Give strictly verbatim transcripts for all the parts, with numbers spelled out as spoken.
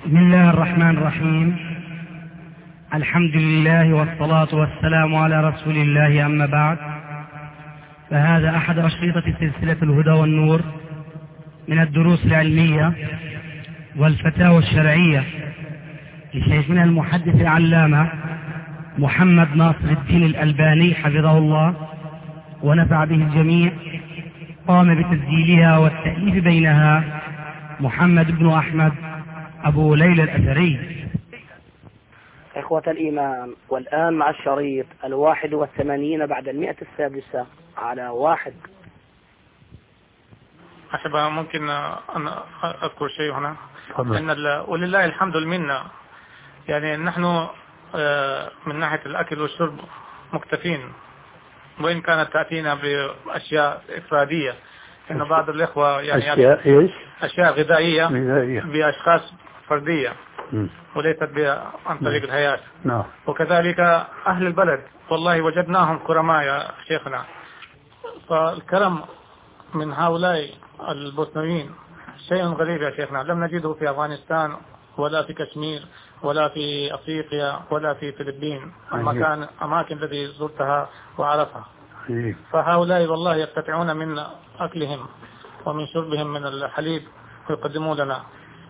بسم الله الرحمن الرحيم. الحمد لله والصلاة والسلام على رسول الله، أما بعد، فهذا أحد أشرطة سلسلة الهدى والنور من الدروس العلمية والفتاوى الشرعية لشيخنا المحدث العلامة محمد ناصر الدين الألباني حفظه الله ونفع به الجميع. قام بتسجيلها والتأليف بينها محمد بن أحمد أبو ليلى الأثري. إخوة الإيمان، والآن مع الشريط الواحد والثمانين بعد المئة السادسة على واحد. أحب ممكن أن أذكر شيء هنا، أن ولله الحمد المنة، يعني نحن من ناحية الأكل والشرب مكتفين، وإن كانت تأتينا بأشياء إفرادية، إن بعض الإخوة يعني أشياء إيش؟ أشياء غذائية غذائية بأشخاص فردية م. وليست عن طريق الهيئات. نعم. وكذلك أهل البلد والله وجدناهم كرماء يا شيخنا، فالكرم من هؤلاء البوسنويين شيء غريب يا شيخنا، لم نجده في أفغانستان ولا في كشمير ولا في أفريقيا ولا في فلبين، المكان أماكن التي زرتها وعرفها. فهؤلاء والله يقتطعون من أكلهم ومن شربهم من الحليب ويقدمون لنا.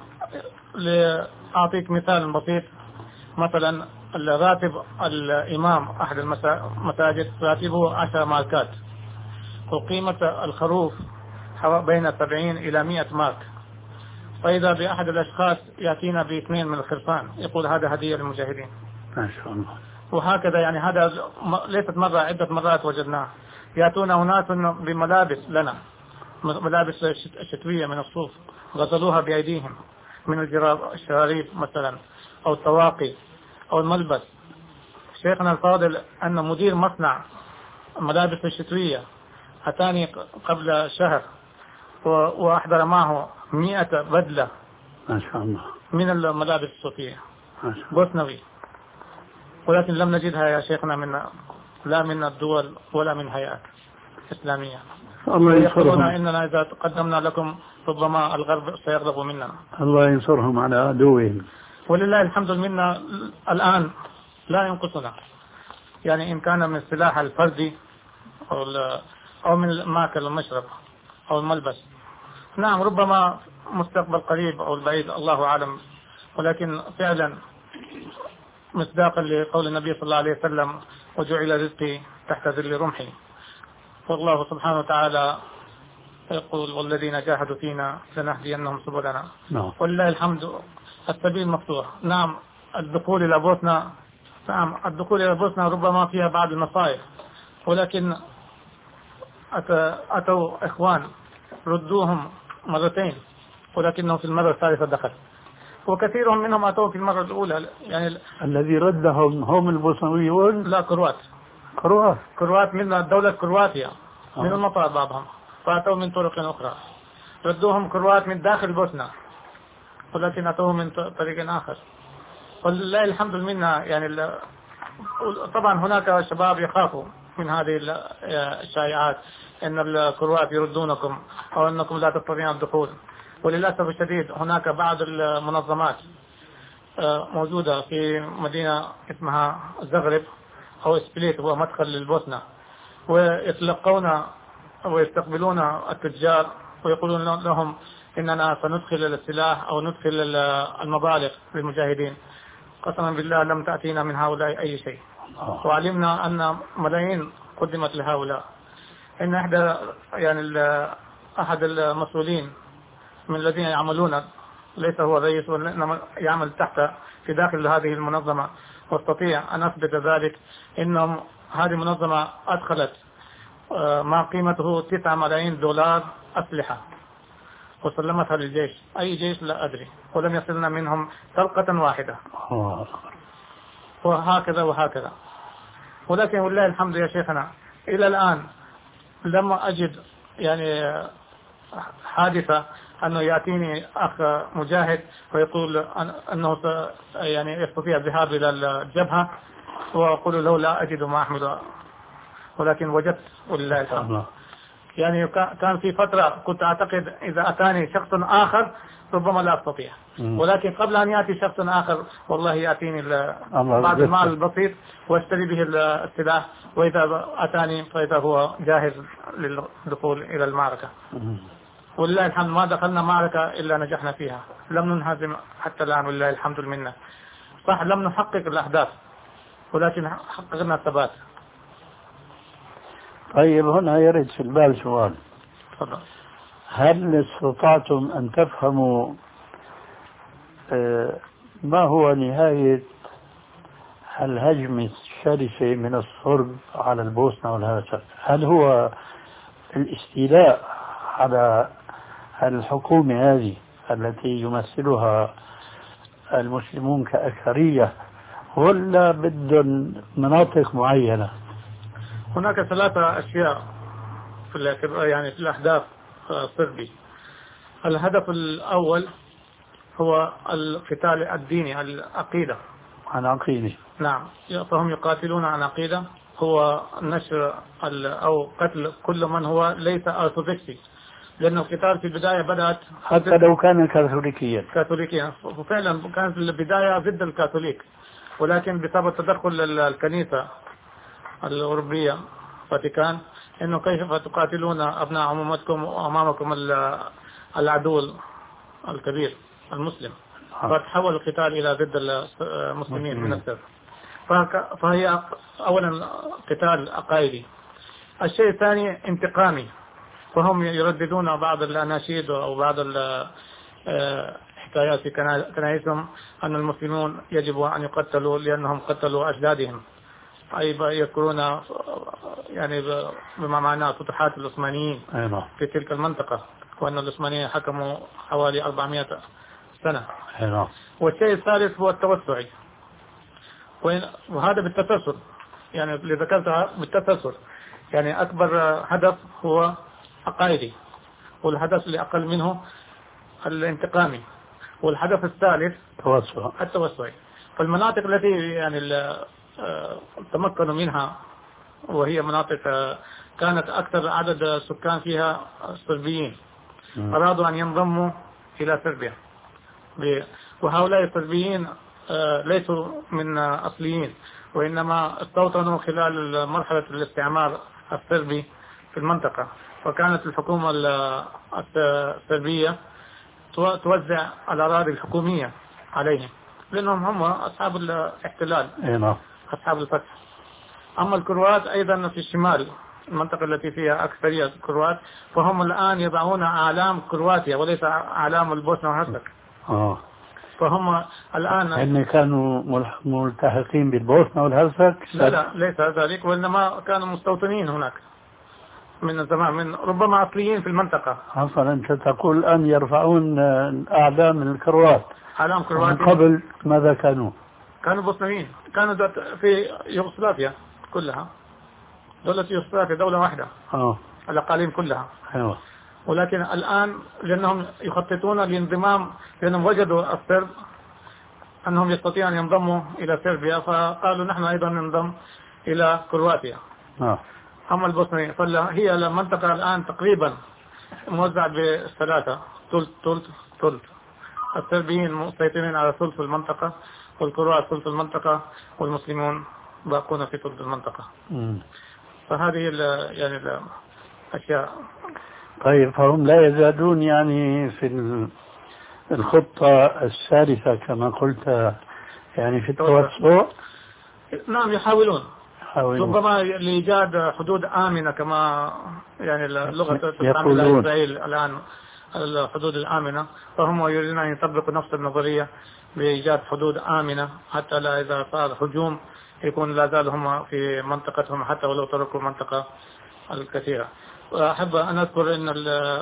لأعطيك مثال بسيط، مثلا الراتب الإمام أحد المساجد راتبه عشر ماركات، وقيمة الخروف بين سبعين إلى مئة مارك، فإذا بأحد الأشخاص يأتينا باثنين من الخرفان يقول هذا هدية للمجاهدين. ما شاء الله. وهكذا يعني هذا ليست مرة، عدة مرات وجدناه. يأتون أناس بملابس لنا، ملابس شتوية من الصوف غسلوها بأيديهم، من الشراريب مثلا أو الطواقي أو الملبس. شيخنا الفاضل أن مدير مصنع ملابس الشتوية أتاني قبل شهر وأحضر معه مئة بدلة ما شاء الله من الملابس الصوفية بوسنوي، ولكن لم نجدها يا شيخنا من لا من الدول ولا من هيئات إسلامية. الله ينصرهم. إننا إذا قدمنا لكم ربما الغرب سيغضب مننا. الله ينصرهم على عدوهم. ولله الحمد منا الآن لا ينقصنا، يعني إن كان من السلاح الفردي أو, أو من الماكل والمشرب أو الملبس. نعم، ربما مستقبل قريب أو البعيد الله أعلم، ولكن فعلا مصداقا لقول النبي صلى الله عليه وسلم وجعل رزقي تحت ذل رمحي، والله سبحانه وتعالى يقول والذين جاهدوا فينا لنهدينهم سبلنا. نعم. ولله الحمد السبيل مفتوح. نعم، الدخول إلى بوسنا، نعم الدخول إلى بوسنا ربما فيها بعض المصائب، ولكن أتوا إخوان ردوهم مرتين، ولكنه في المرة الثالثة دخل، وكثيرهم منهم أتوا في المرة الأولى. يعني الذي ردهم هم البوسنويون؟ لا، كروات. كروات كروات من دولة كرواتيا، من المطار بعضهم، فأتوا من طرق أخرى. ردوهم كروات من داخل بوسنا، ولكن أتوا من طريق آخر. ولله الحمد منا. يعني طبعا هناك شباب يخافوا من هذه الشائعات ان الكروات يردونكم او انكم لا تستطيعون الدخول. وللاسف الشديد هناك بعض المنظمات موجودة في مدينة اسمها زغرب او سبليت، هو مدخل للبوسنة، ويتلقون ويستقبلون التجار ويقولون لهم اننا سندخل السلاح او ندخل المبالغ للمجاهدين. قسما بالله لم تأتينا من هؤلاء أي شيء، وعلمنا أن ملايين قدمت لهؤلاء. إن أحد يعني أحد المسؤولين من الذين يعملون، ليس هو رئيس وإنما يعمل تحت في داخل هذه المنظمة، واستطيع أن أثبت ذلك، إنهم هذه المنظمة أدخلت ما قيمته تسعة ملايين دولار أسلحة وسلمتها للجيش، أي جيش لا أدري، ولم يصلنا منهم طلقة واحدة. وهكذا وهكذا. ولكن والله الحمد يا شيخنا إلى الآن لم أجد يعني حادثة أنه يأتيني أخ مجاهد ويقول أنه يعني يستطيع الذهاب إلى الجبهة، وأقول له لا أجد ما أحمل، ولكن وجدت ولله الحمد. يعني كان في فترة كنت أعتقد إذا أتاني شخص آخر ربما لا أستطيع، ولكن قبل أن يأتي شخص آخر والله يأتيني بعض المال البسيط واشتري به السلاح، وإذا أتاني فإذا هو جاهز للدخول إلى المعركة. ولله الحمد ما دخلنا معركة إلا نجحنا فيها، لم ننهزم حتى الآن ولله الحمد المنة. صح لم نحقق الأهداف ولكن حققنا الثبات. طيب هنا يرد في البال سؤال، تفضل. هل استطعتم أن تفهموا ما هو نهاية الهجمة الشرسة من الصرب على البوسنة والهرسك؟ هل هو الاستيلاء على الحكومة هذه التي يمثلها المسلمون كأكثرية، ولا بدهم مناطق معينة؟ هناك ثلاثة أشياء في يعني في الأهداف الصربي. الهدف الأول هو القتال الديني، العقيدة. عن عقيدة. نعم، فهم يقاتلون عن عقيدة، هو نشر أو قتل كل من هو ليس أرثوذكسي، لأن القتال في البداية بدأت حتى لو كان كاثوليكيا. كاثوليكيا وفعلا كانت البداية ضد الكاثوليك، ولكن بسبب تدخل الكنيسة الأوروبية فاتيكان إنه كيف تقاتلون أبناء عمومتكم وأمامكم العدو الكبير المسلم، فتحول القتال إلى ضد المسلمين من السر. فهي أولا قتال عقائدي. الشيء الثاني انتقامي، فهم يرددون بعض الأناشيد أو بعض الحكايات في كنائسهم أن المسلمون يجب أن يقتلوا لأنهم قتلوا أجدادهم، أي يذكرون يعني بما معناه فتوحات العثمانيين في تلك المنطقة، وأن العثمانيين حكموا حوالي أربعمائة سنة. والشيء الثالث هو التوسعي، وهذا بالتسلسل، يعني اللي ذكرتها بالتسلسل، يعني أكبر هدف هو عقائدي، والهدف اللي أقل منه الانتقامي، والهدف الثالث التوسع التوسعي. فالمناطق التي يعني تمكنوا منها وهي مناطق كانت أكثر عدد سكان فيها صربيين، أرادوا أن ينضموا إلى صربيا، وهؤلاء الصربيين ليسوا من أصليين، وإنما استوطنوا خلال مرحلة الاستعمار الصربي في المنطقة، فكانت الحكومة الصربية توزع الأراضي الحكومية عليهم، لأنهم هم أصحاب الاحتلال، أصحاب الفتح. أما الكروات أيضا في الشمال، المنطقة التي فيها أكثرية الكروات، فهم الآن يضعون أعلام كرواتيا وليس أعلام البوسنة والهرسك. آه. فهم الآن هم كانوا ملتحقين بالبوسنة والهرسك؟ لا لا ليس ذلك، وإنما كانوا مستوطنين هناك من زمان، من ربما أصليين في المنطقة. أصلا أنت تقول الآن يرفعون أعلام الكروات. أعلام كرواتيا. قبل ماذا كانوا؟ كانوا بوسنيين، كانوا في يوغوسلافيا كلها، دولة يوغوسلافيا دولة واحدة. آه. الأقاليم كلها. أيوة. ولكن الآن لأنهم يخططون لانضمام، لأنهم وجدوا الصرب أنهم يستطيعون أن ينضموا إلى صربيا، فقالوا نحن أيضا ننضم إلى كرواتيا. آه. أما البوسنيين فهي المنطقة الآن تقريبا موزعة بالثلاثة، ثلث ثلث ثلث. الصربيين مسيطرين على ثلث المنطقة، والكروات ثلث المنطقة، والمسلمون باقون في ثلث المنطقة. م. فهذه ال يعني الأشياء. طيب فهم لا يزالون يعني في الخطة الثالثة كما قلت، يعني في التوسع؟ نعم يحاولون. يحاولون ربما لإيجاد حدود آمنة، كما يعني اللغة تستعمل إسرائيل الآن الحدود الآمنة، فهم يريدون أن يطبقوا نفس النظرية بإيجاد حدود آمنة، حتى لا إذا صار هجوم يكون لا زال هم في منطقتهم حتى ولو تركوا المنطقة الكثيرة. وأحب أن أذكر أن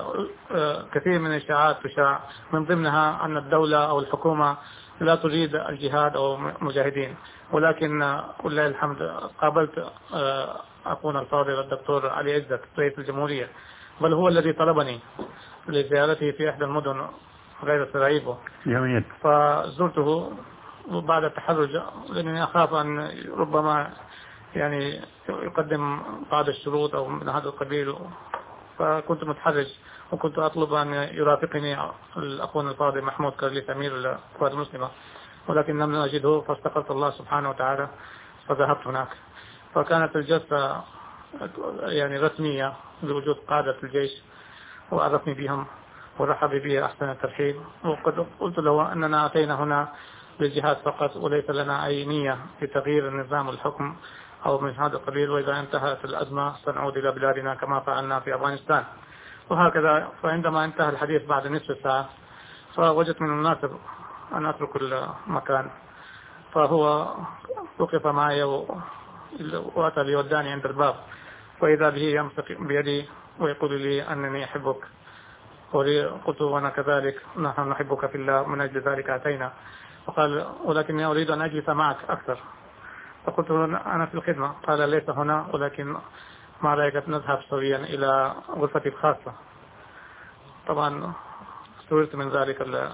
كثير من الإشاعات تشاع من ضمنها أن الدولة أو الحكومة لا تريد الجهاد أو مجاهدين، ولكن ولله الحمد قابلت أخونا الفاضل الدكتور علي عزت رئيس الجمهورية، بل هو الذي طلبني لزيارته في إحدى المدن غير سراييفو. جميل. فزرته بعد التحرج لأنني أخاف أن ربما يعني يقدم بعض الشروط أو من هذا القبيل، فكنت متحرج وكنت أطلب أن يرافقني الأخونا الفاضل محمود كرليس أمير القوات المسلمة، ولكن لم أجده فاستغفرت الله سبحانه وتعالى فذهبت هناك. فكانت الجلسة يعني رسمية بوجود قادة الجيش وعرفني بهم ورحب بي أحسن الترحيب، وقد قلت له أننا أتينا هنا للجهاد فقط وليس لنا أي نية لتغيير النظام الحكم أو من هذا القبيل، وإذا انتهت الأزمة سنعود إلى بلادنا كما فعلنا في أفغانستان وهكذا. فعندما انتهى الحديث بعد نصف ساعة فوجدت من المناسب أن أترك المكان، فهو وقف معي وأتى ليوداني عند الباب، فإذا به يمسك بيدي ويقول لي أنني أحبك، قلت وأنا كذلك، نحن نحبك في الله من أجل ذلك أتينا. وقال ولكني أريد أن أجلس معك أكثر، فقلت أنا في الخدمة. قال ليس هنا، ولكن ما رأيك نذهب سويا إلى غرفتي الخاصة. طبعا سررت من ذلك ال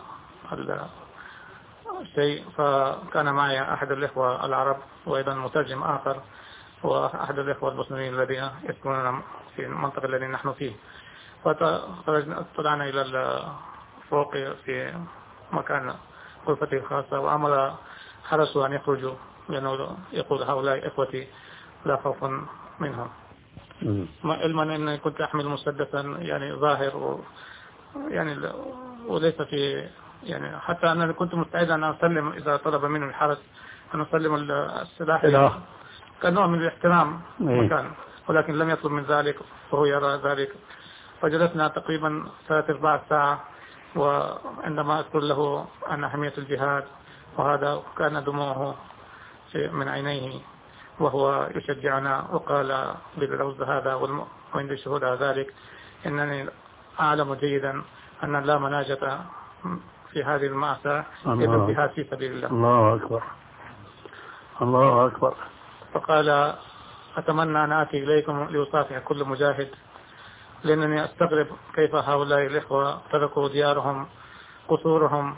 الشيء، فكان معي أحد الإخوة العرب وأيضا مترجم آخر وأحد الإخوة المسلمين الذين يسكنون في المنطقة التي نحن فيه. فطلعنا إلى الفوق في مكان غرفتي الخاصة، وأمر حرسوا أن يخرجوا لأنه يقول هؤلاء إخوتي لا خوف منهم، علما أني كنت أحمل مسدسا يعني ظاهر و يعني وليس في يعني حتى أنا كنت مستعدا أن أسلم إذا طلب مني الحرس أن أسلم السلاح كنوع من الاحترام مكان، ولكن لم يطلب من ذلك وهو يرى ذلك. فجلسنا تقريبا ثلاث أربع ساعة، وعندما أذكر له أن أهمية الجهاد وهذا كان دموعه من عينيه وهو يشجعنا، وقال باللوز هذا وعند شهود ذلك إنني أعلم جيدا أن لا مناجة في هذه المأساة إلا الجهاد في سبيل الله. الله أكبر الله أكبر. فقال أتمنى أن آتي إليكم لأصافح كل مجاهد، لأنني أستغرب كيف هؤلاء الإخوة تركوا ديارهم قصورهم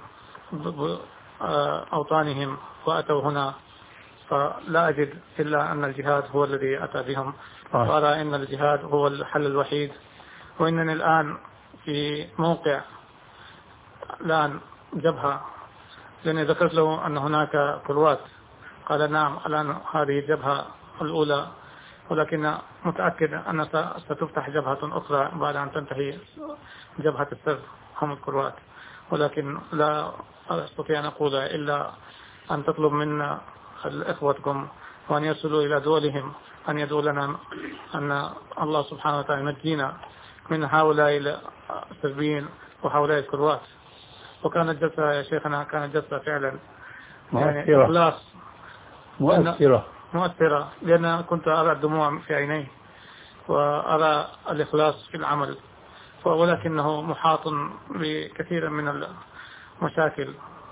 أوطانهم وأتوا هنا، فلا أجد إلا أن الجهاد هو الذي أتى بهم، وأرى أن الجهاد هو الحل الوحيد. وإنني الآن في موقع الآن جبهة، لأني ذكرت له أن هناك كروات، قال نعم الآن هذه الجبهة الأولى، ولكن متأكد أن ستفتح جبهة أخرى بعد أن تنتهي جبهة السرب هم الكروات، ولكن لا أستطيع أن أقول إلا أن تطلب منا إخوتكم وأن يصلوا إلى دولهم أن يدعوا لنا أن الله سبحانه وتعالى ينجينا من هؤلاء السربيين وهؤلاء الكروات. وكانت جلسة يا شيخنا كانت جلسة فعلا يعني إخلاص مؤثرة مؤثرة، لأن كنت أرى الدموع في عينيه وأرى الإخلاص في العمل، ولكنه محاط بكثير من المشاكل،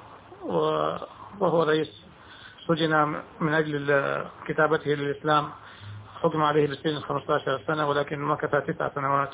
وهو رئيس سجن من أجل كتابته للإسلام، حكم عليه بالسجن خمسة عشر سنة ولكن مكث تسع سنوات،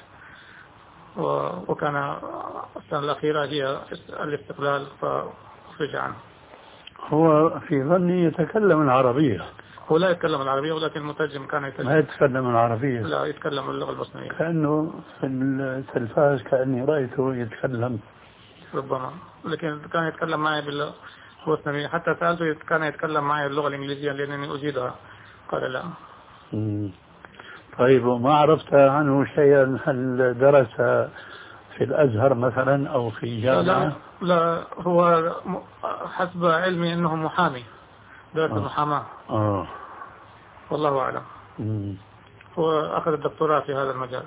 وكان السنة الأخيرة هي الاستقلال فخرج عنه. هو في ظني يتكلم العربية. هو لا يتكلم العربية، ولكن المترجم كان يتكلم. ما يتكلم العربية؟ لا يتكلم اللغة البوسنية. كأنه في التلفاز كأني رأيته يتكلم. ربما، لكن كان يتكلم معي بالبوسنية، حتى سألته كان يتكلم معي اللغة الإنجليزية لأنني أجيدها، قال لا. مم. طيب، وما عرفت عنه شيئا؟ هل درس في الأزهر مثلا أو في جامعة؟ لا, لا هو حسب علمي أنه محامي، درس المحاماة. آه. والله أعلم. مم. هو أخذ الدكتوراه في هذا المجال.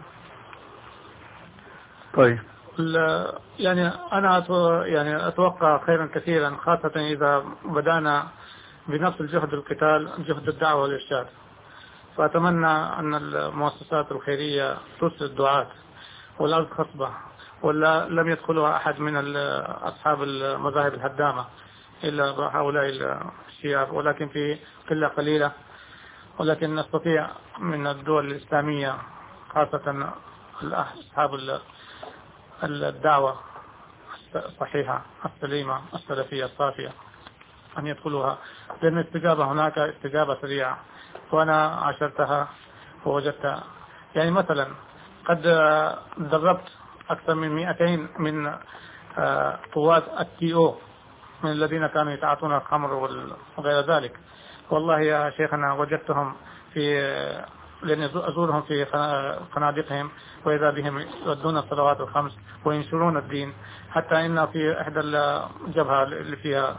طيب. يعني أنا يعني أتوقع خيرا كثيرا، خاصة إذا بدأنا بنفس الجهد القتال، جهد الدعوة والإرشاد. فأتمنى أن المؤسسات الخيرية ترسل الدعاة، والأرض خصبة ولا لم يدخلها أحد من أصحاب المذاهب الهدامة إلا هؤلاء الشيعة، ولكن في قلة قليلة، ولكن نستطيع من الدول الإسلامية خاصة أصحاب الدعوة الصحيحة السليمة السلفية الصافية أن يدخلوها، لأن الاستجابة هناك استجابة سريعة، وأنا عاشرتها ووجدتها. يعني مثلا قد دربت أكثر من مئتين من قوات التي او من الذين كانوا يتعاطون الخمر وغير ذلك. والله يا شيخنا وجدتهم في لأن أزورهم في فنادقهم وإذا بهم يؤدون الصلوات الخمس وينشرون الدين، حتى إن في إحدى الجبهة اللي فيها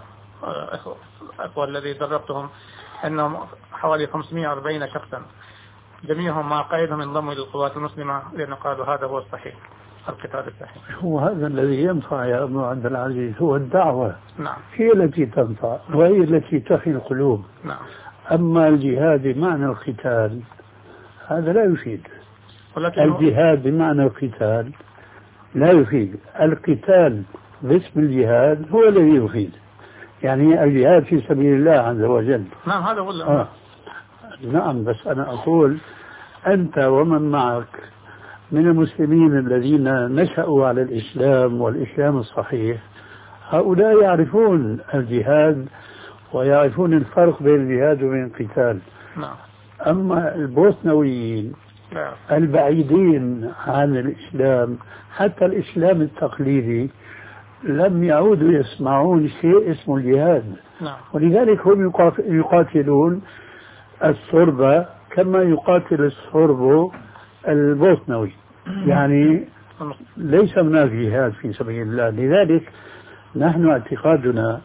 أخوة الذي دربتهم أنهم حوالي خمسمائة وأربعين شخصا جميعهم مع قائدهم انضموا للقوات المسلمة لأنه قالوا هذا هو الصحيح، القتال الصحيح. هو هذا الذي ينفع يا أبو عبد العزيز، هو الدعوة. نعم. هي التي تنفع وهي التي تحيي القلوب. نعم. أما الجهاد بمعنى القتال هذا لا يفيد. الجهاد بمعنى القتال لا يفيد. القتال باسم الجهاد هو الذي يفيد، يعني الجهاد في سبيل الله عز وجل. نعم هذا هو آه. نعم، بس أنا أقول أنت ومن معك من المسلمين الذين نشأوا على الإسلام والإسلام الصحيح، هؤلاء يعرفون الجهاد ويعرفون الفرق بين الجهاد وبين القتال. نعم. أما البوسنويين نعم. البعيدين عن الإسلام حتى الإسلام التقليدي لم يعودوا يسمعون شيء اسمه الجهاد. نعم. ولذلك هم يقاتلون الصربة كما يقاتل الصرب البوسنوي، يعني ليس هناك جهاد في سبيل الله. لذلك نحن اعتقادنا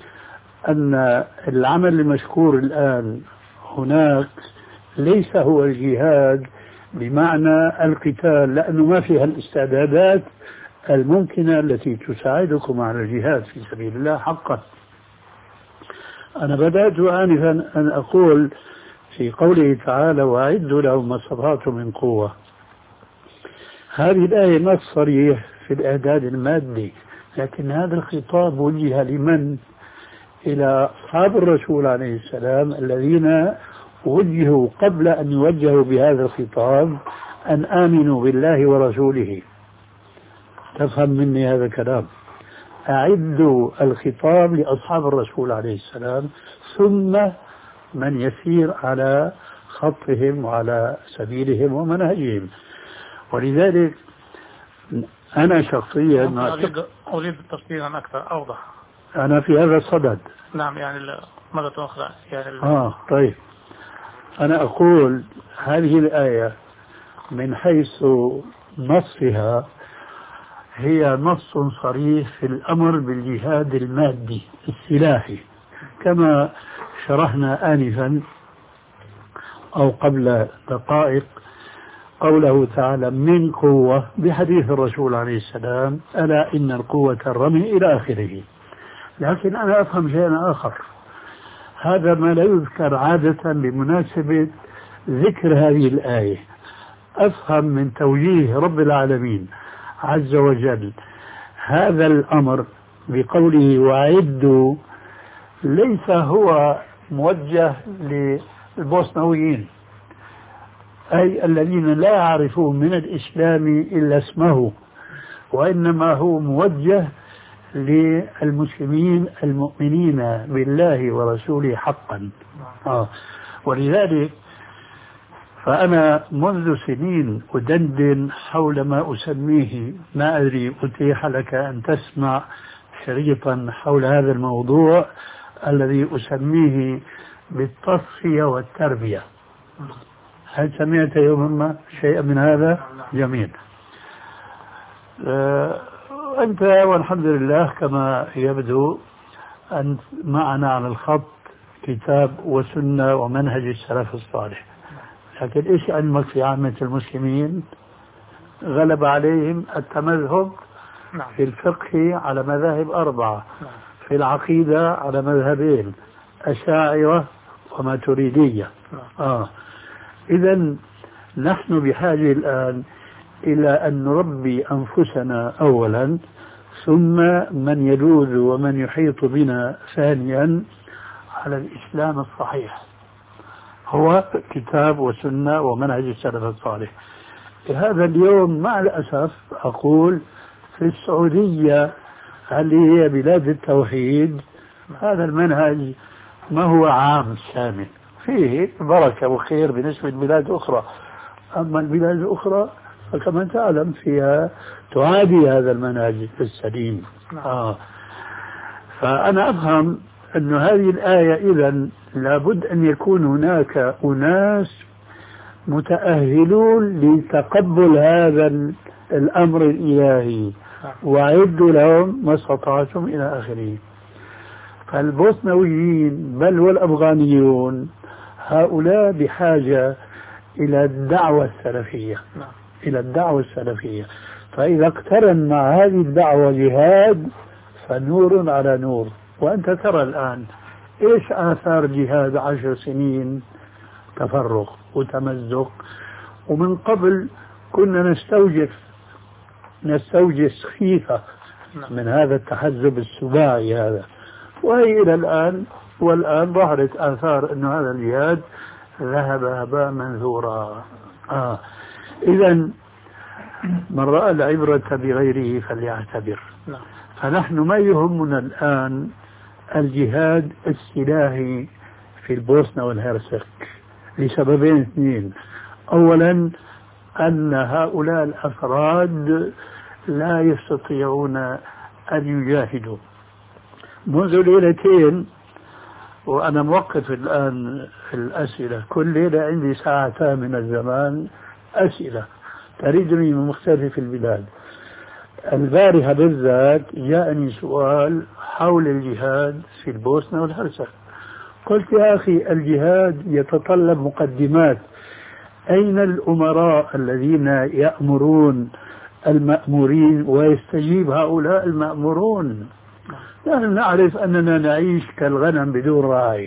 أن العمل المشكور الآن هناك ليس هو الجهاد بمعنى القتال، لأنه ما فيها الاستعدادات الممكنة التي تساعدكم على الجهاد في سبيل الله حقا. أنا بدأت آنفا أن أقول في قوله تعالى وأعدوا لهم ما استطعتم من قوة، هذه الآية نص صريح في الإعداد المادي، لكن هذا الخطاب وجه لمن؟ إلى أصحاب الرسول عليه السلام الذين وجهوا قبل أن يوجهوا بهذا الخطاب أن آمنوا بالله ورسوله. تفهم مني هذا الكلام؟ أعدوا الخطاب لأصحاب الرسول عليه السلام ثم من يسير على خطهم وعلى سبيلهم ومنهجهم. ولذلك أنا شخصيا أريد أريد تفصيلا أكثر أوضح. أنا في هذا الصدد. نعم، يعني مرة أخرى يعني آه طيب، أنا أقول هذه الآية من حيث نصها هي نص صريح في الأمر بالجهاد المادي السلاحي، كما شرحنا آنفا أو قبل دقائق قوله تعالى من قوة بحديث الرسول عليه السلام ألا إن القوة الرمي إلى آخره. لكن أنا أفهم شيئا آخر، هذا ما لا يذكر عادة بمناسبة ذكر هذه الآية. أفهم من توجيه رب العالمين عز وجل هذا الأمر بقوله وأعدوا ليس هو موجه للبوسنويين، أي الذين لا يعرفون من الإسلام إلا اسمه، وإنما هو موجه للمسلمين المؤمنين بالله ورسوله حقا. آه. ولذلك فأنا منذ سنين أدندن حول ما أسميه، ما أدري أتيح لك أن تسمع شريطا حول هذا الموضوع الذي أسميه بالتصفية والتربية. هل سمعت يوما ما شيئا من هذا؟ جميل. أه أنت والحمد لله كما يبدو أنت معنا على الخط كتاب وسنة ومنهج السلف الصالح، لكن إيش علمك في عامة المسلمين؟ غلب عليهم التمذهب في الفقه على مذاهب أربعة، في العقيدة على مذهبين، أشاعرة وماتريدية. آه. إذن نحن بحاجة الآن إلى أن نربي أنفسنا أولا، ثم من يلوذ ومن يحيط بنا ثانيا على الإسلام الصحيح، هو كتاب وسنة ومنهج السلف الصالح. هذا اليوم مع الأسف أقول في السعودية اللي هي بلاد التوحيد هذا المنهج ما هو عام شامل، فيه بركة وخير بالنسبة لبلاد أخرى، أما البلاد الأخرى فكما تعلم فيها تعادي هذا المنهج السليم. آه. فأنا أفهم أن هذه الآية إذن لابد أن يكون هناك أناس متأهلون لتقبل هذا الأمر الإلهي وأعدوا لهم ما استطعتم إلى آخره. فالبوسنويين بل والأفغانيون هؤلاء بحاجة إلى الدعوة السلفية إلى الدعوة السلفية فإذا اقترن مع هذه الدعوة جهاد فنور على نور. وأنت ترى الآن إيش آثار جهاد عشر سنين تفرق وتمزق، ومن قبل كنا نستوجف نستوجس خيفة من هذا التحزب السباعي هذا، وهي إلى الآن والآن ظهرت آثار أن هذا الجهاد ذهب هباء منثورا. آه. إذن من رأى العبرة بغيره فليعتبر. فنحن ما يهمنا الآن الجهاد السلاحي في البوسنة والهرسك لسببين اثنين. أولا أن هؤلاء الأفراد لا يستطيعون أن يجاهدوا. منذ ليلتين وأنا موقف الآن في الأسئلة، كل ليلة عندي ساعتان من الزمان أسئلة تريدني من مختلف البلاد. البارحة بالذات جاءني سؤال حول الجهاد في البوسنة والهرسك. قلت يا أخي الجهاد يتطلب مقدمات. أين الأمراء الذين يأمرون المأمورين ويستجيب هؤلاء المأمورون؟ نحن نعرف أننا نعيش كالغنم بدون راعي.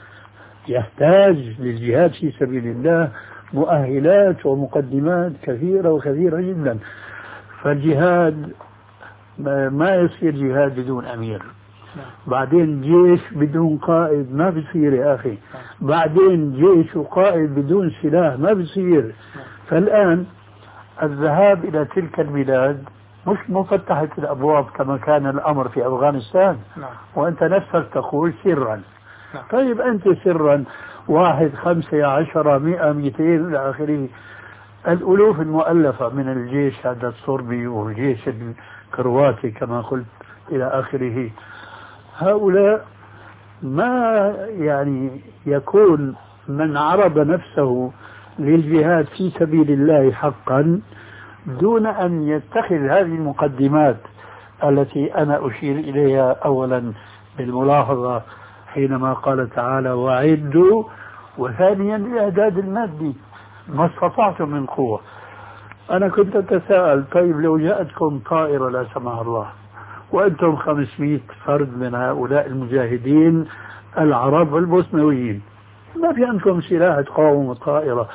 يحتاج للجهاد في سبيل الله مؤهلات ومقدمات كثيرة وكثيرة جدا. فالجهاد ما يصير جهاد بدون أمير، بعدين جيش بدون قائد ما بصير يا أخي، بعدين جيش وقائد بدون سلاح ما بصير. فالآن الذهاب إلى تلك البلاد مش مفتحة الأبواب كما كان الأمر في أفغانستان، وأنت نفسك تقول سرا. طيب أنت سرا واحد خمسة عشرة مئة مئتين إلى آخره، الألوف المؤلفة من الجيش هذا الصربي والجيش الكرواتي كما قلت إلى آخره، هؤلاء ما يعني يكون من عرض نفسه للجهاد في سبيل الله حقا دون أن يتخذ هذه المقدمات التي أنا أشير إليها أولا بالملاحظة حينما قال تعالى وأعدوا، وثانيا الإعداد المادي ما استطعتم من قوة. أنا كنت أتساءل طيب لو جاءتكم طائرة لا سمح الله وأنتم خمسمائة فرد من هؤلاء المجاهدين العرب البوسنويين، ما في عندكم سلاح تقاوموا الطائرة،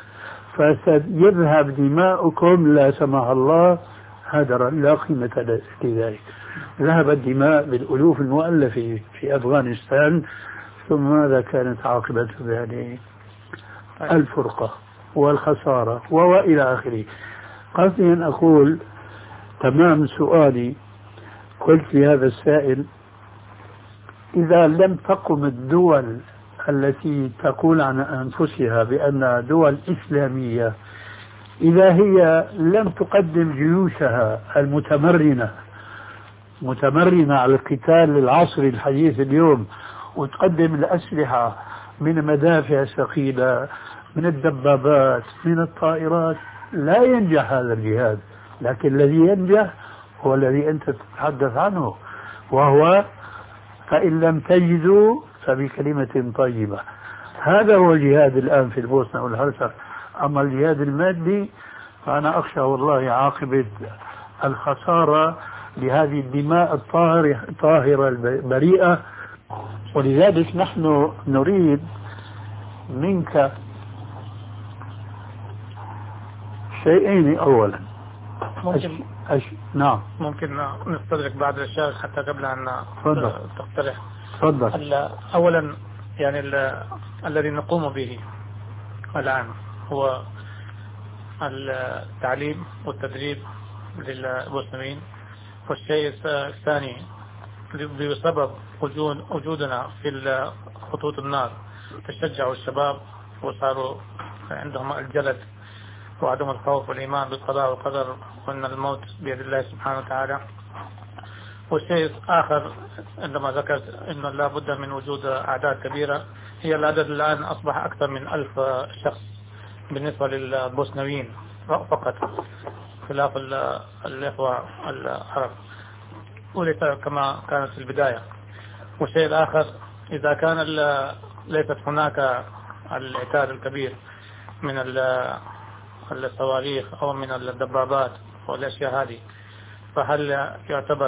فسيذهب دماؤكم لا سمح الله هدرا لا قيمة لذلك. ذهبت دماء بالألوف المؤلفة في أفغانستان، ثم ماذا كانت عاقبة ذلك؟ الفرقة والخسارة وإلى آخره. قصدي أن أقول تمام سؤالي، قلت لهذا السائل إذا لم تقم الدول التي تقول عن أنفسها بأنها دول إسلامية، إذا هي لم تقدم جيوشها المتمرنة متمرنة على القتال العصري الحديث اليوم، وتقدم الأسلحة من مدافع ثقيلة من الدبابات من الطائرات، لا ينجح هذا الجهاد. لكن الذي ينجح هو الذي أنت تتحدث عنه، وهو فإن لم تجدوا فبكلمة طيبة. هذا هو الجهاد الآن في البوسنة والهرسك. أما الجهاد المادي فأنا أخشى والله عاقبة الخسارة لهذه الدماء الطاهرة البريئة. ولذلك نحن نريد منك شيئين. أولا ممكن أش... أش... نعم ممكن نستدرك بعض الأشياء حتى قبل أن تقترح. تفضل. أولا يعني الذي نقوم به الآن هو التعليم والتدريب للمسلمين. والشيء الثاني بسبب وجودنا في خطوط النار تشجعوا الشباب وصاروا عندهم الجلد وعدم الخوف والإيمان بالقضاء والقدر وأن الموت بيد الله سبحانه وتعالى. والشيء آخر عندما ذكرت أنه لا بد من وجود أعداد كبيرة، هي العدد الآن أصبح أكثر من ألف شخص بالنسبة للبوسنويين فقط، خلاف الإخوة العرب، وليس كما كانت في البداية. والشيء الآخر، إذا كان ليست هناك العتاد الكبير من الصواريخ أو من الدبابات والأشياء هذه، فهل يعتبر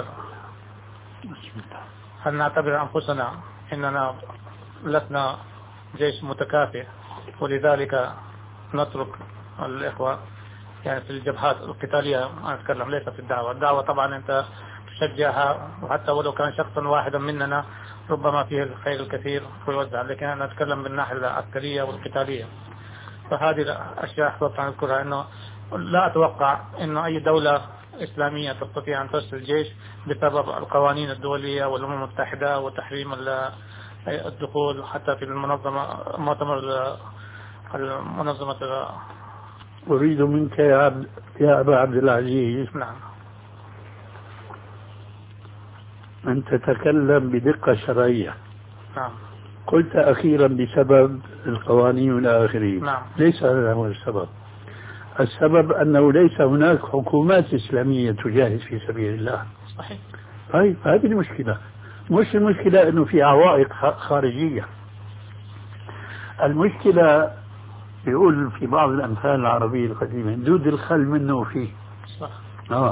هل نعتبر أنفسنا إننا لسنا جيش متكافئ، ولذلك نترك الإخوة يعني في الجبهات القتالية؟ أنا أتكلم ليس في الدعوة. الدعوة طبعا أنت تشجعها، وحتى ولو كان شخصا واحدا مننا ربما فيه الخير الكثير ويوزع، لكن أنا أتكلم بالناحية العسكرية والقتالية. فهذه الأشياء أحببت أن أذكرها، أنه لا أتوقع أنه أي دولة إسلامية تستطيع أن ترسل جيش بسبب القوانين الدولية والأمم المتحدة وتحريم الدخول حتى في المنظمة مؤتمر المنظمة. أريد منك يا, عبد يا أبا عبد العزيز نعم أن تتكلم بدقة شرعية. نعم. قلت أخيرا بسبب القوانين والى آخره. نعم. ليس هذا هو السبب. السبب أنه ليس هناك حكومات إسلامية تجاهد في سبيل الله. صحيح. طيب هذه المشكلة، مش المشكلة أنه في عوائق خارجية. المشكلة يقول في بعض الأمثال العربية القديمة دود الخل منه فيه. صح. آه.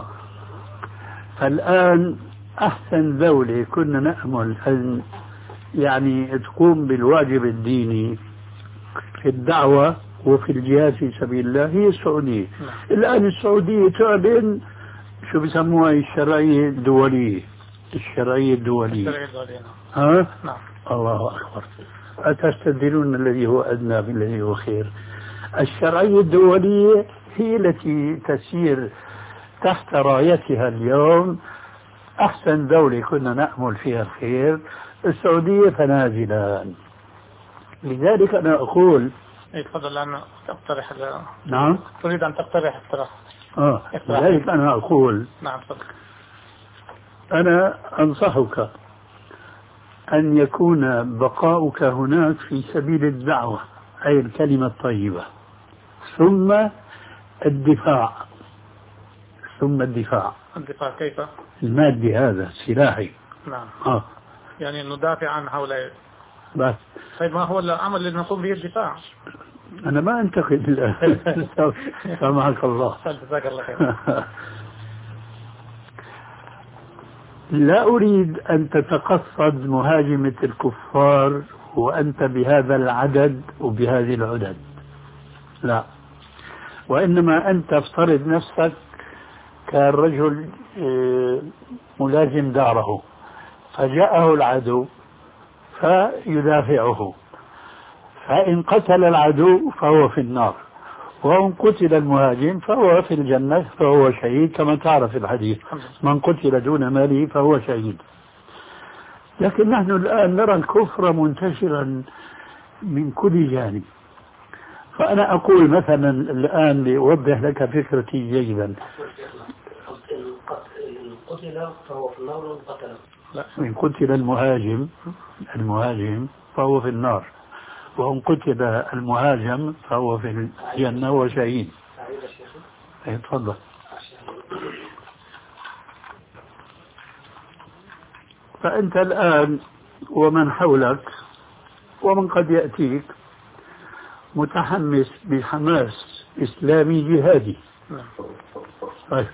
فالآن أحسن دولة كنا نأمل أن يعني تقوم بالواجب الديني في الدعوة وفي الجهاد في سبيل الله هي السعودية. نعم. الآن السعودية تعلن شو بسموها الشرعية الدولية. الشرعية الدولية. الشرعية الدولية. ها؟ نعم. الله أكبر. أتستبدلون الذي هو أدنى بالذي هو خير. الشرعية الدولية هي التي تسير تحت رايتها اليوم أحسن دولة كنا نأمل فيها الخير السعودية فنازلا. لذلك أنا أقول تفضل أن تقترح. نعم. تريد أن تقترح اقتراح. آه. لذلك أنا أقول نعم تفضل. أنا أنصحك أن يكون بقاؤك هناك في سبيل الدعوة أي الكلمة الطيبة، ثم الدفاع ثم الدفاع الدفاع كيف؟ المادي هذا سلاحي. نعم. آه. يعني ندافع عن هؤلاء بس. طيب ما هو العمل اللي نقوم به الدفاع؟ أنا ما أنتقد الآن. سامحك الله. جزاك الله خير. لا أريد أن تتقصد مهاجمة الكفار وأنت بهذا العدد وبهذه العدد، لا، وإنما أنت افترض نفسك كرجل ملازم داره فجاءه العدو فيدافعه، فإن قتل العدو فهو في النار، وإن قتل المهاجم فهو في الجنة فهو شهيد كما تعرف الحديث من قتل دون ماله فهو شهيد. لكن نحن الآن نرى الكفر منتشرا من كل جانب. فأنا أقول مثلا الآن لأوضح لك فكرتي جيدا، قتل فهو في النار وقتل. إن قتل المهاجم المهاجم فهو في النار، وإن قتل المهاجم فهو في الجنة وشهيد. تفضل. فأنت الآن ومن حولك ومن قد يأتيك متحمس بحماس إسلامي جهادي. طيب.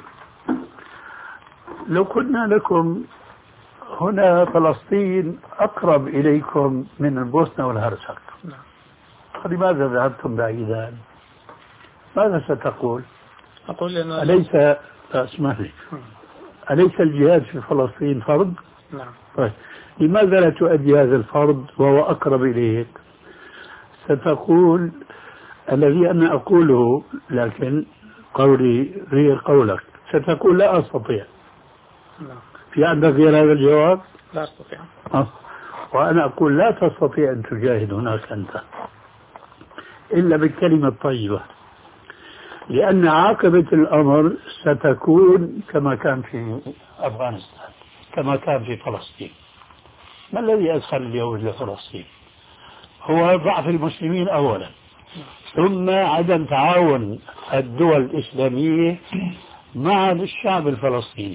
لو قلنا لكم هنا فلسطين أقرب إليكم من البوسنة والهرسك، فلماذا ذهبتم بعيدا؟ ماذا ستقول؟ أقول إنه أليس اسمح لي أليس الجهاد في فلسطين فرض؟ نعم. طيب لماذا لا تؤدي هذا الفرض وهو أقرب إليك؟ ستقول الذي أنا أقوله لكن قولي غير قولك، ستقول لا أستطيع. نعم. في عندك غير هذا الجواب؟ لا أستطيع. أه. وأنا أقول لا تستطيع أن تجاهد هناك أنت إلا بالكلمة الطيبة. لأن عاقبة الأمر ستكون كما كان في أفغانستان، كما كان في فلسطين. ما الذي أدخل اليهود لفلسطين؟ هو ضعف المسلمين أولا، ثم عدم تعاون الدول الإسلامية مع الشعب الفلسطيني.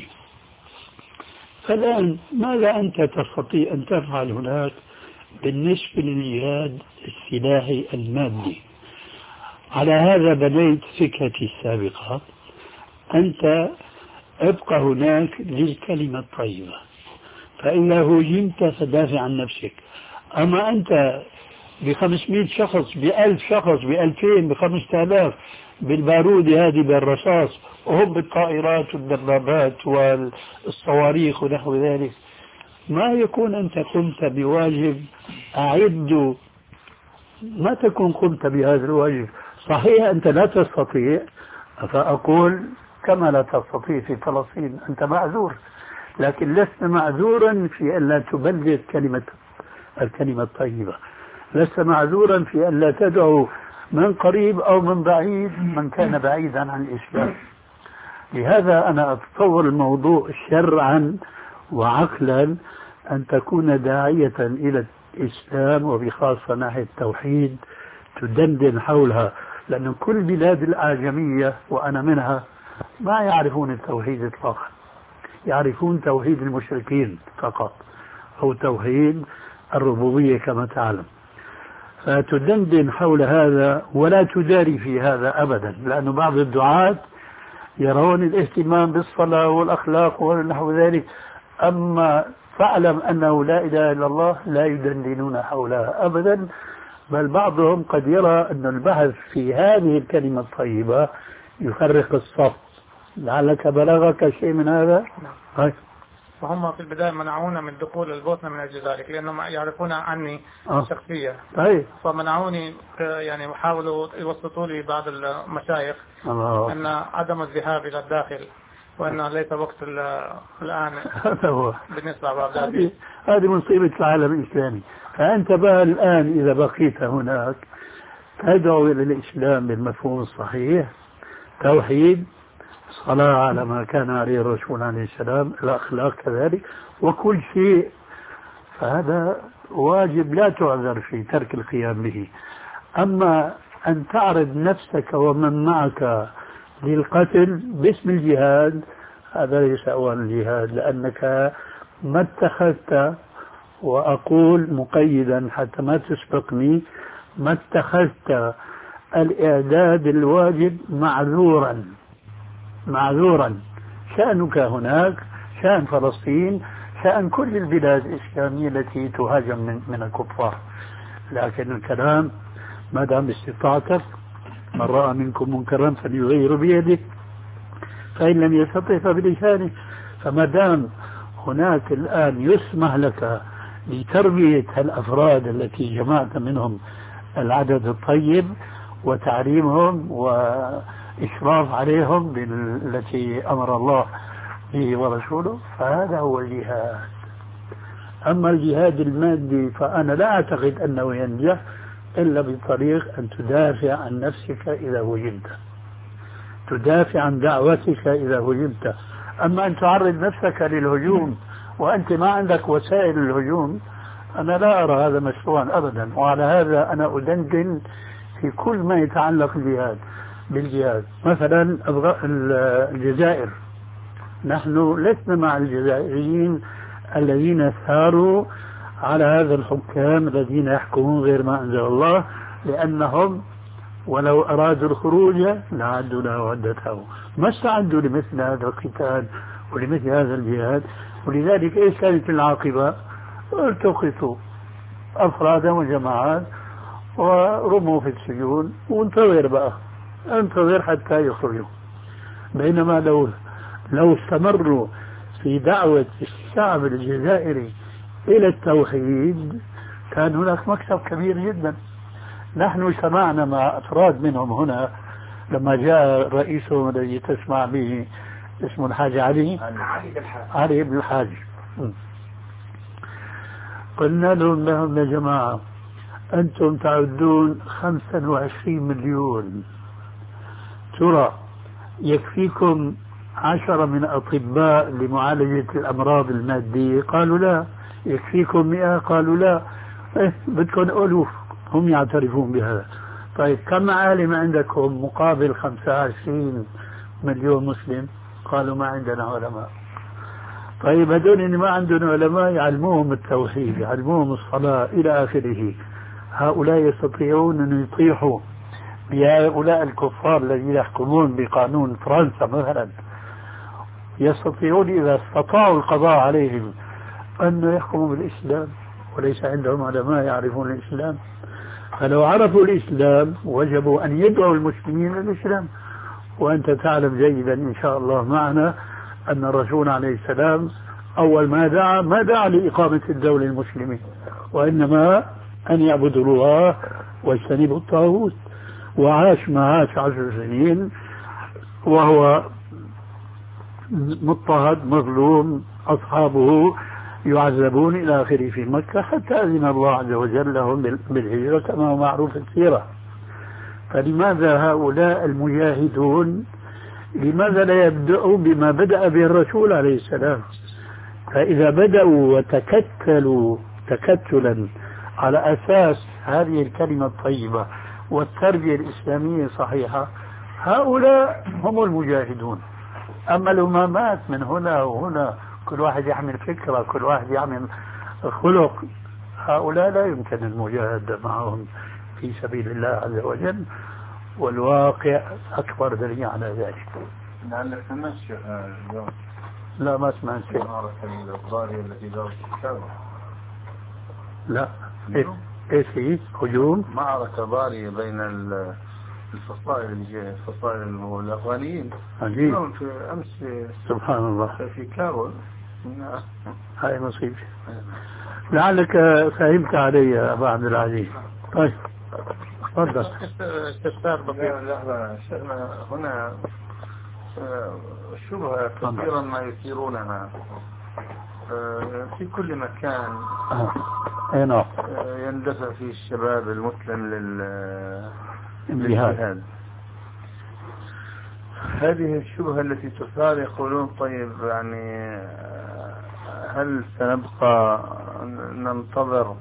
فالآن ماذا أنت تستطيع أن تفعل هناك بالنسبة للجهاد السلاحي المادي؟ على هذا بنيت فكرتي السابقة. أنت ابقى هناك للكلمة الطيبة، فإذا هجمت فدافع عن نفسك. أما أنت بخمسمائة شخص، بألف شخص، بألفين، بخمسة آلاف، بالبارود هذه، بالرصاص، وهم بالطائرات والدبابات والصواريخ ونحو ذلك، ما يكون أنت قمت بواجب أعد، ما تكون قمت بهذا الواجب. صحيح أنت لا تستطيع، فأقول كما لا تستطيع في فلسطين، أنت معذور، لكن لست معذورا في أن لا تبلغ كلمة الكلمة الطيبة، لست معذورا في أن لا تدعو من قريب أو من بعيد من كان بعيدا عن الإسلام. لهذا أنا أتصور الموضوع شرعا وعقلا أن تكون داعية إلى الإسلام، وبخاصة ناحية التوحيد تدندن حولها، لأن كل بلاد الأعجمية وأنا منها ما يعرفون التوحيد إطلاقا، يعرفون توحيد المشركين فقط، أو توحيد الربوبية كما تعلم. فتدندن حول هذا ولا تداري في هذا أبدا، لأن بعض الدعاة يرون الاهتمام بالصلاة والأخلاق ونحو ذلك، أما فاعلم أنه لا إله إلا الله لا يدندنون حولها أبدا، بل بعضهم قد يرى أن البحث في هذه الكلمة الطيبة يفرق الصف. لعلك بلغك شيء من هذا؟ هاي. وهم في البداية منعونا من دخول البوسنة من أجل ذلك، لأنهم يعرفون عني آه. شخصية، طيب. فمنعوني، يعني حاولوا يوسطوا لي بعض المشايخ الله. أن عدم الذهاب إلى الداخل، وأن ليس وقت الآن بالنسبة لبعض هذه هذه مصيبة العالم الإسلامي. فأنت بقى الآن إذا بقيت هناك تدعو إلى الإسلام بالمفهوم الصحيح، توحيد، صلاة على ما كان عليه الرسول عليه السلام، الأخلاق كذلك، وكل شيء، فهذا واجب لا تعذر في ترك القيام به. أما أن تعرض نفسك ومن معك للقتل باسم الجهاد، هذا ليس أوان الجهاد، لأنك ما اتخذت، وأقول مقيدا حتى ما تسبقني، ما اتخذت الإعداد الواجب معذورا معذورا. شأنك هناك شأن فلسطين، شأن كل البلاد الإسلامية التي تهاجم من, من الكفار، لكن الكلام ما دام استطاعتك، من رأى منكم منكرا فليغير بيده، فإن لم يستطع فبلسانه. فما دام هناك الآن يسمح لك لتربية الأفراد التي جمعت منهم العدد الطيب وتعليمهم وإشراف عليهم بالتي أمر الله به ورسوله، فهذا هو الجهاد. أما الجهاد المادي فأنا لا أعتقد أنه ينجح إلا بطريق أن تدافع عن نفسك إذا وجدت، تدافع عن دعوتك إذا وجدت. أما أن تعرض نفسك للهجوم وأنت ما عندك وسائل الهجوم، أنا لا أرى هذا مشروعا أبدا. وعلى هذا أنا أدندن في كل ما يتعلق بالجهاد بالجهاد مثلا الجزائر، نحن لسنا مع الجزائريين الذين ثاروا على هذا الحكام الذين يحكمون غير ما أنزل الله، لأنهم ولو أرادوا الخروج لعدوا له عدته، ما استعدوا لمثل هذا القتال ولمثل هذا الجهاد. ولذلك إيش كانت العاقبة؟ التقطوا أفرادا وجماعات ورموا في السجون، وانتظر بقى انتظر حتى يخرجوا. بينما لو لو استمروا في دعوة الشعب الجزائري إلى التوحيد كان هناك مكسب كبير جدا. نحن سمعنا مع أفراد منهم هنا لما جاء رئيسهم الذي تسمع به اسمه الحاج علي علي بن الحاج، قلنا لهم لهم يا جماعة أنتم تعدون خمسة وعشرين مليون، ترى يكفيكم عشرة من أطباء لمعالجة الأمراض المادية؟ قالوا لا. يكفيكم مئة؟ قالوا لا. إيه بدكم ألوف هم يعترفون بهذا. طيب كم عالم عندكم مقابل خمسة وعشرين مليون مسلم؟ قالوا ما عندنا علماء. طيب هذول اللي ما عندهم علماء يعلموهم التوحيد، يعلموهم الصلاة إلى آخره. هؤلاء يستطيعون أن يطيحوا بهؤلاء الكفار الذين يحكمون بقانون فرنسا مثلا، يستطيعون إذا استطاعوا القضاء عليهم أن يحكموا بالإسلام وليس عندهم علماء يعرفون الإسلام. فلو عرفوا الإسلام وجبوا أن يدعوا المسلمين للإسلام. وأنت تعلم جيدا إن شاء الله معنا أن الرسول عليه السلام أول ما دعا ما دعا لإقامة الدولة المسلمة، وإنما أن يعبدوا الله واجتنبوا الطاغوت. وعاش ما عاش عشر سنين وهو مضطهد مظلوم، أصحابه يعذبون إلى آخره في مكة، حتى أذن الله عز وجل لهم بالهجرة كما هو معروف السيرة. فلماذا هؤلاء المجاهدون لماذا لا يبدأوا بما بدأ به الرسول عليه السلام؟ فإذا بدأوا وتكتلوا تكتلا على أساس هذه الكلمة الطيبة والتربية الإسلامية صحيحة، هؤلاء هم المجاهدون. أما الأمامات من هنا وهنا، كل واحد يعمل فكرة، كل واحد يعمل خلق، هؤلاء لا يمكن المجاهدة معهم في سبيل الله عز وجل، والواقع أكبر دليل على ذلك. لعلك سمعت شيء اليوم؟ لا ما سمعت شيء. المعركة الضارية التي دارت في الشارع. لا إيه إيش هي؟ هجوم؟ معركة ضارية بين الفصائل الفصائل الأفغانيين. عجيب. في أمس سبحان الله في كابول. هاي مصيبة. لعلك فهمت علي يا أبا عبد العزيز. طيب تفضل. استفسار بسيط. لحظة شيخنا، هنا شبهة كثيرا ما يثيرونها في كل مكان. أي نعم. يندفع فيه الشباب المسلم للجهاد. هذه الشبهة التي تثار يقولون طيب يعني هل سنبقى ننتظر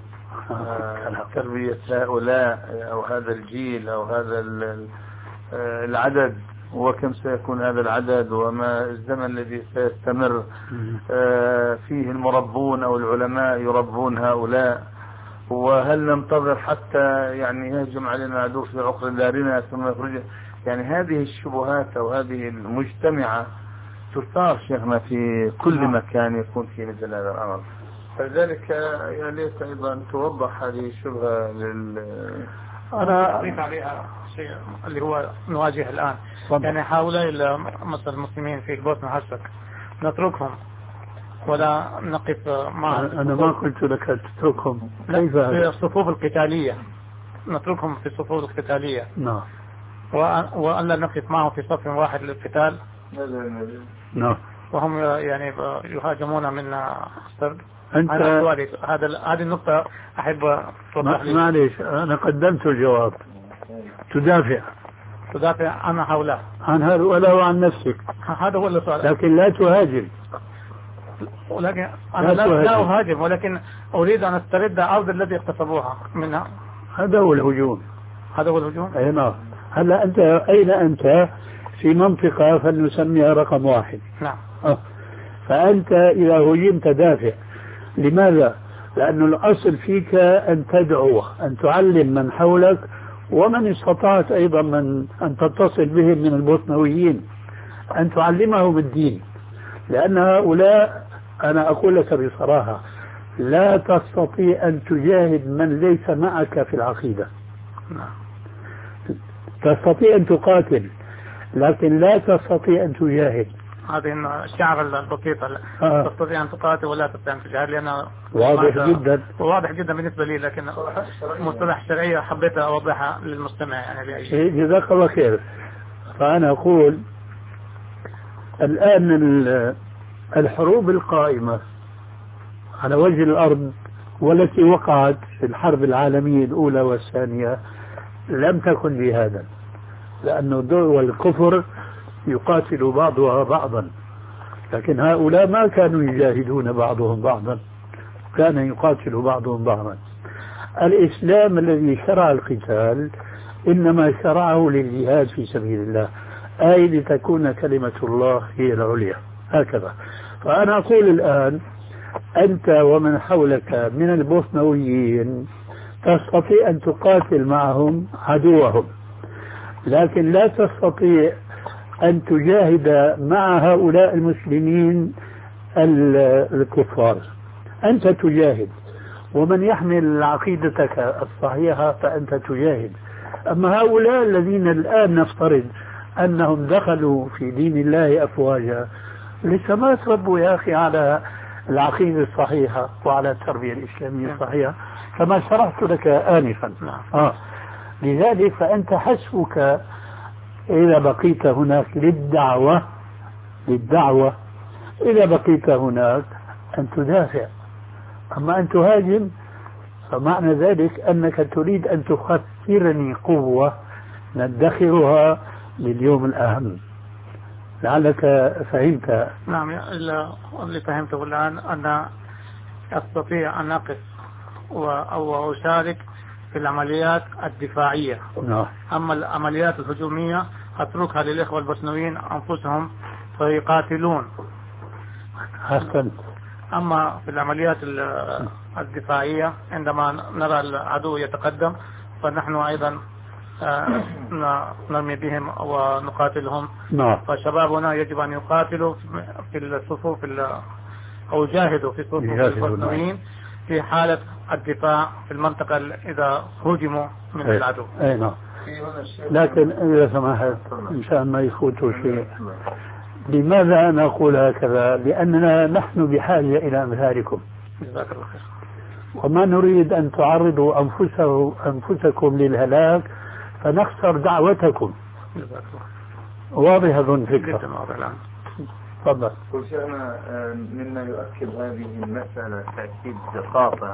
تربية هؤلاء أو هذا الجيل أو هذا العدد، وكم سيكون هذا العدد، وما الزمن الذي سيستمر فيه المربون أو العلماء يربون هؤلاء، وهل ننتظر حتى يعني يهجم علينا عدو في عقر دارنا ثم يخرج؟ يعني هذه الشبهات أو هذه المجتمعة تثار شيخنا في كل مكان يكون في مثل هذا الأمر. فلذلك يا ليت أيضا توضح هذه الشبهة لل أنا أضيف عليها شيء اللي هو نواجه الآن. صدق. يعني هؤلاء مثل المسلمين في البوسنة هرسك نتركهم ولا نقف معهم؟ أنا ما قلت لك تتركهم. كيف في الصفوف القتالية نتركهم في الصفوف القتالية. نعم. وأن لا نقف معهم في صف واحد للقتال. نعم. وهم يعني يهاجمون منا السرب. أنت هذا هذه النقطة أحب توضح لي. معليش أنا قدمت الجواب. تدافع تدافع عن هؤلاء، عن هؤلاء وعن نفسك. هذا هو السؤال. لكن لا تهاجم. ولكن أنا لا, لا أهاجم، ولكن أريد أن أسترد أرض الذي اغتصبوها منها. هذا هو الهجوم. هذا هو الهجوم. أي نعم. هلا أنت أين أنت؟ في منطقة فلنسميها رقم واحد. نعم. أه. فأنت إذا هجمت دافع. لماذا؟ لأن الأصل فيك أن تدعو، أن تعلم من حولك، ومن استطعت أيضا من أن تتصل بهم من البوسنويين أن تعلمهم الدين. لأن هؤلاء أنا أقول لك بصراحة لا تستطيع أن تجاهد من ليس معك في العقيدة. تستطيع أن تقاتل لكن لا تستطيع أن تجاهد. هذه الشعر البسيطة آه. تستطيع أن تقاتل ولا تستطيع أن تجاهد، لأنه واضح جدا. واضح جدا بالنسبة لي، لكن مصطلح شرعية حبيت أوضحها للمستمع يعني بأي. جزاك الله خير. فأنا أقول الآن الحروب القائمة على وجه الأرض والتي وقعت في الحرب العالمية الأولى والثانية لم تكن جهادا، لأنه دول الكفر يقاتل بعضها بعضا، لكن هؤلاء ما كانوا يجاهدون بعضهم بعضا، كان يقاتل بعضهم بعضا. الإسلام الذي شرع القتال إنما شرعه للجهاد في سبيل الله، أي لتكون كلمة الله هي العليا، هكذا. فأنا أقول الآن أنت ومن حولك من البوسنويين تستطيع أن تقاتل معهم عدوهم، لكن لا تستطيع أن تجاهد مع هؤلاء المسلمين الكفار. أنت تجاهد، ومن يحمل عقيدتك الصحيحة فأنت تجاهد. أما هؤلاء الذين الآن نفترض أنهم دخلوا في دين الله أفواجا لسه ما تربوا يا أخي على العقيدة الصحيحة وعلى التربية الإسلامية الصحيحة كما شرحت لك آنفا. آه. لذلك فأنت حسبك إذا بقيت هناك للدعوة للدعوة إذا بقيت هناك أن تدافع، أما أن تهاجم فمعنى ذلك أنك تريد أن تخسرني قوة ندخرها لليوم الأهم. لعلك فهمت. نعم، اللي فهمته الآن أن أستطيع أن أقف أو أشارك في العمليات الدفاعية. نعم. أما العمليات الهجومية أتركها للإخوة البوسنويين أنفسهم فيقاتلون. أحسنت. أما في العمليات الدفاعية عندما نرى العدو يتقدم فنحن أيضا نرمي بهم ونقاتلهم. نعم. فشبابنا يجب أن يقاتلوا في الصفوف أو يجاهدوا في صفوف البوسنويين في حالة الدفاع في المنطقة إذا هجموا من أي. العدو. أي نعم. لكن إذا سمحت إنسان ما يفوتوا شيء، لماذا أنا أقول هكذا؟ لأننا نحن بحاجة إلى أمثالكم، جزاك الله خير، وما نريد أن تعرضوا أنفسه أنفسكم للهلاك فنخسر دعوتكم. جزاك الله. واضح أظن فكرة. جدا واضح الآن. تفضل. كل شيء مما يؤكد هذه المسألة تأكيد قاطع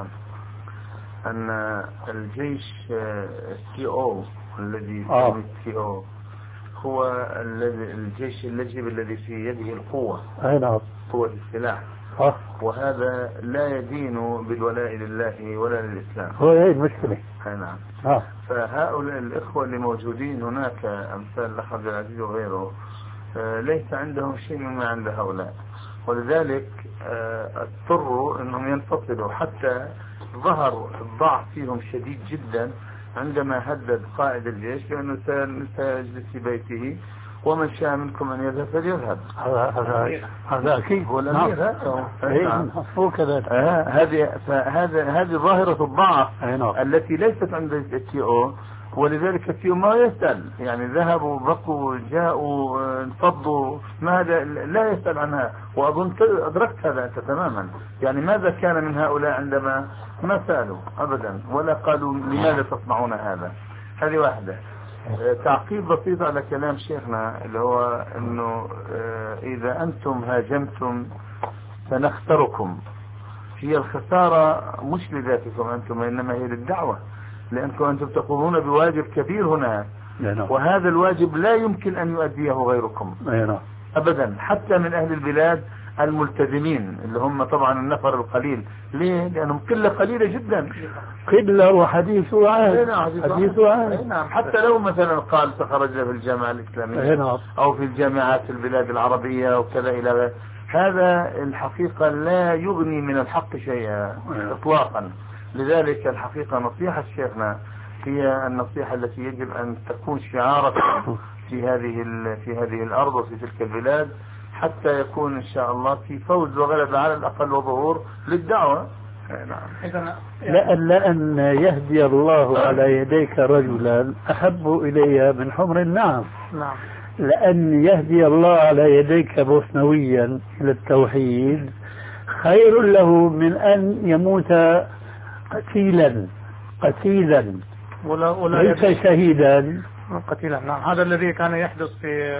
أن الجيش التي أو الذي آه. التي أو هو الذي الجيش الذي الذي في يده القوة. أي نعم. قوة السلاح. آه. وهذا لا يدين بالولاء لله ولا للإسلام. هو هي المشكلة. أي نعم. آه. فهؤلاء الإخوة اللي موجودين هناك أمثال الأخ عبد العزيز وغيره ليس عندهم شيء مما عند هؤلاء، ولذلك اضطروا أنهم ينفصلوا، حتى ظهر الضعف فيهم شديد جدا عندما هدد قائد الجيش بأنه سيجلس في بيته ومن شاء منكم أن يذهب فليذهب. هذا هذا أكيد هو الأمير هذا هو كذلك. هذه فهذا هذه ظاهرة الضعف نعم. التي ليست عند التي او، ولذلك التي او ما يسأل، يعني ذهبوا بقوا جاءوا انفضوا، ما هذا لا يسأل عنها. وأظن أدركت هذا أنت تماما، يعني ماذا كان من هؤلاء عندما ما سألوا أبدا ولا قالوا لماذا تصنعون هذا. هذه واحدة. تعقيب بسيط على كلام شيخنا اللي هو انه اذا انتم هاجمتم سنخسركم، هي الخسارة مش لذاتكم انتم انما هي للدعوة، لانكم انتم تقومون بواجب كبير هنا، وهذا الواجب لا يمكن ان يؤديه غيركم ابدا، حتى من اهل البلاد الملتزمين اللي هم طبعا النفر القليل. ليه؟ لانهم قلة قليلة جدا، قلة وحديث وعهد. حديث وعهد. نعم. حتى لو مثلا قال تخرج في الجامعة الإسلامية أو في الجامعات في البلاد العربية وكذا إلى غيره، هذا الحقيقة لا يغني من الحق شيئا إطلاقا. لذلك الحقيقة نصيحة شيخنا هي النصيحة التي يجب أن تكون شعارا في هذه في هذه الأرض وفي تلك البلاد، حتى يكون إن شاء الله في فوز وغلبة على الأقل وظهور للدعوة. نعم. لأن, لأن يهدي الله على يديك رجلا أحب إلي من حمر النعم. نعم. لأن يهدي الله على يديك بوسنويا إلى التوحيد خير له من أن يموت قتيلا قتيلا ولا ولا ليس شهيدا قتيلا. نعم. هذا الذي كان يحدث في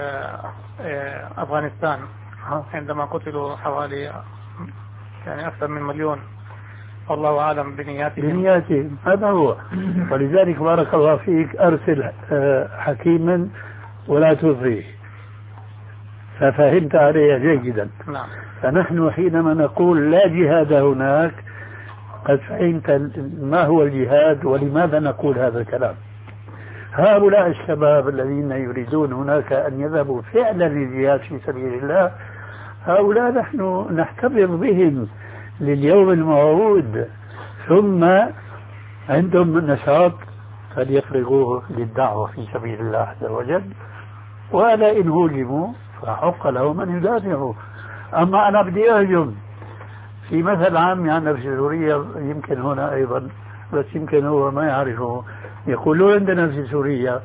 أفغانستان عندما قتلوا حوالي يعني أكثر من مليون، والله أعلم بنياتهم. بنياتهم هذا هو. ولذلك بارك الله فيك أرسل حكيما ولا تفريه، ففهمت عليها جيدا. نعم. فنحن حينما نقول لا جهاد هناك قد فهمت ما هو الجهاد ولماذا نقول هذا الكلام. هؤلاء الشباب الذين يريدون هناك أن يذهبوا فعلا للجهاد في سبيل الله، هؤلاء نحن نحتفظ بهم لليوم الموعود، ثم عندهم نشاط فليفرغوه للدعوة في سبيل الله عز وجل، ولا إن هجموا فحق لهم أن يدافعوا. أما أنا بدي أهجم في مثل عام عندنا في سوريا، يمكن هنا أيضا بس يمكن هو ما يعرفه، يقولون عندنا في سوريا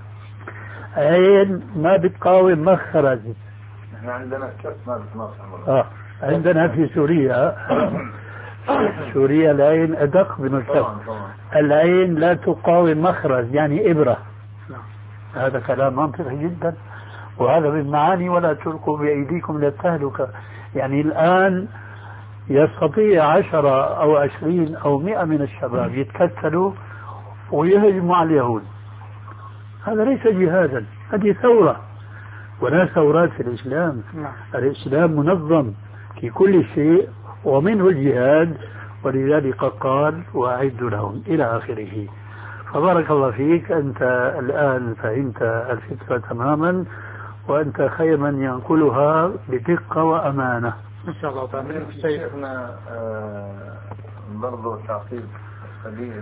عين ما بتقاوم مخرج. احنا عندنا كف ما بتناصر. اه عندنا في سوريا سوريا العين أدق من الكف. العين لا تقاوم مخرج يعني إبرة. هذا كلام منطقي جدا، وهذا من معاني ولا تلقوا بأيديكم إلى التهلكة. يعني الآن يستطيع عشرة أو عشرين أو مئة من الشباب يتكتلوا ويهجموا على اليهود، هذا ليس جهادا، هذه ثورة، ولا ثورات في الإسلام. الإسلام منظم في كل شيء ومنه الجهاد، ولذلك قال وأعدوا لهم إلى آخره. فبارك الله فيك، أنت الآن فهمت الفكرة تماما، وأنت خير من ينقلها بدقة وأمانة إن شاء الله تعالى. شيخنا آه برضو تعقيب قليل.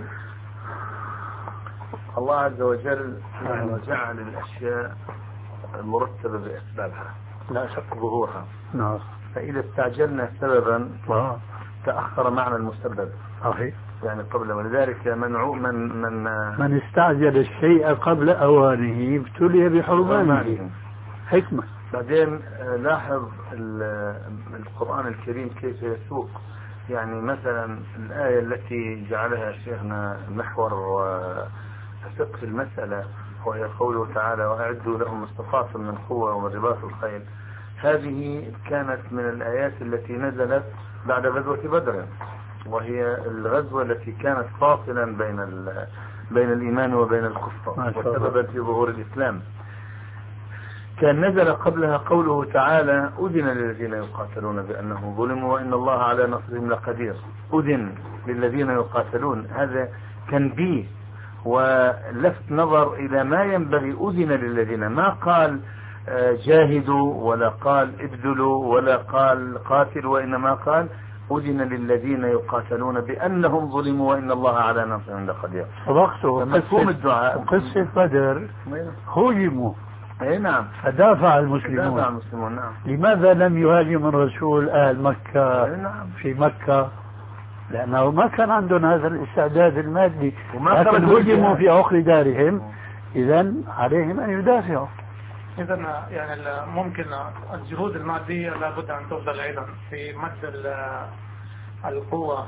الله عز وجل يعني جعل الأشياء مرتبة بأسبابها لا شك ظهورها. نعم. فإذا استعجلنا سببا آه. تأخر معنى المسبب. صحيح. يعني قبل، ولذلك منعو من من من استعجل الشيء قبل أوانه ابتلي بحرمانه. حكمة. بعدين لاحظ القرآن الكريم كيف يسوق، يعني مثلا الآية التي جعلها شيخنا محور فقه المسألة وهي قوله تعالى وأعدوا لهم ما استطعتم من قوة ومن رباط الخيل، هذه كانت من الآيات التي نزلت بعد غزوة بدر، وهي الغزوة التي كانت فاصلا بين بين الإيمان وبين الكفر وسببت في ظهور الإسلام. كان نزل قبلها قوله تعالى أذن للذين يقاتلون بأنهم ظلموا وإن الله على نصرهم لقدير. أذن للذين يقاتلون، هذا تنبيه ولفت نظر إلى ما ينبغي. أذن للذين، ما قال جاهدوا ولا قال ابذلوا ولا قال قاتلوا، وإنما قال أذن للذين يقاتلون بأنهم ظلموا وإن الله على نصرهم لقدير. صدقته. مفهوم الدعاء. قصة بدر هجموا، اي نعم، فدافع المسلمون. دافع المسلمون. نعم. لماذا لم يهاجم الرسول أهل مكة نعم. في مكة؟ لأنه ما كان عندهم هذا الاستعداد المادي، لكن هجموا في عقر دارهم، إذا عليهم أن يدافعوا. إذا يعني ممكن الجهود المادية لابد أن تفضل أيضا في مد القوة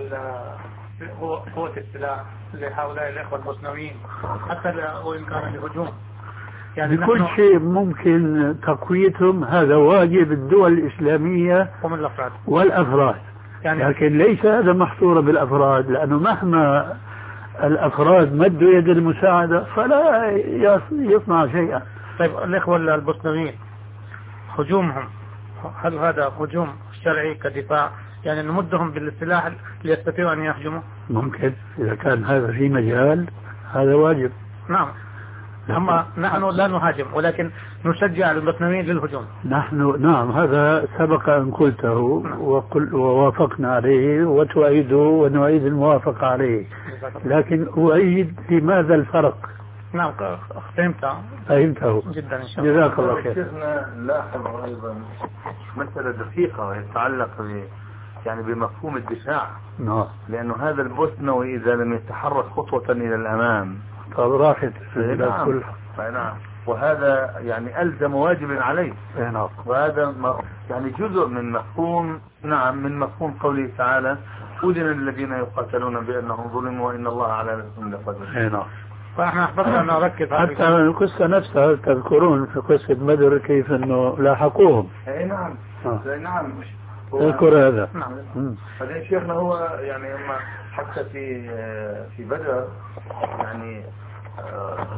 قوة السلاح لهؤلاء الإخوة البوسنويين حتى وإن كان الهجوم. يعني بكل شيء ممكن تقويتهم، هذا واجب الدول الإسلامية والأفراد والأفراد. يعني لكن ليس هذا محصورا بالأفراد، لأنه مهما الأفراد مدوا يد المساعدة فلا يصنع شيئا. طيب الإخوة البوسنويين هجومهم، هل هذا هجوم شرعي كدفاع؟ يعني نمدهم بالسلاح ليستطيعوا أن يهجموا؟ ممكن إذا كان هذا في مجال، هذا واجب. نعم. أما نحن لا نهاجم، ولكن نشجع البوسنويين للهجوم. نحن نعم، هذا سبق أن قلته. نعم. وقل ووافقنا عليه، وتؤيده ونعيد الموافقة عليه. لكن أؤيد لماذا الفرق. نعم فهمت فهمته جدا إن شاء الله. جزاك الله خير. شيخنا لاحظ أيضا مسألة دقيقة يتعلق ب يعني بمفهوم الدفاع. نعم. لأنه هذا البوسنوي إذا لم يتحرك خطوة إلى الأمام طب راحت البلاد كلها. نعم. وهذا يعني ألزم واجب عليه. نعم. وهذا يعني جزء من مفهوم نعم من مفهوم قوله تعالى أذن للذين يقاتلون بأنهم ظلموا وإن الله على نصرهم لقدير. نعم. فاحنا أحببنا أن نركز حتى القصة نفسها تذكرون في قصة بدر كيف أنه لاحقوهم. اي نعم. آه. نعم. اذكر هذا. نعم. بعدين شيخنا هو يعني هم حتى في في بدر يعني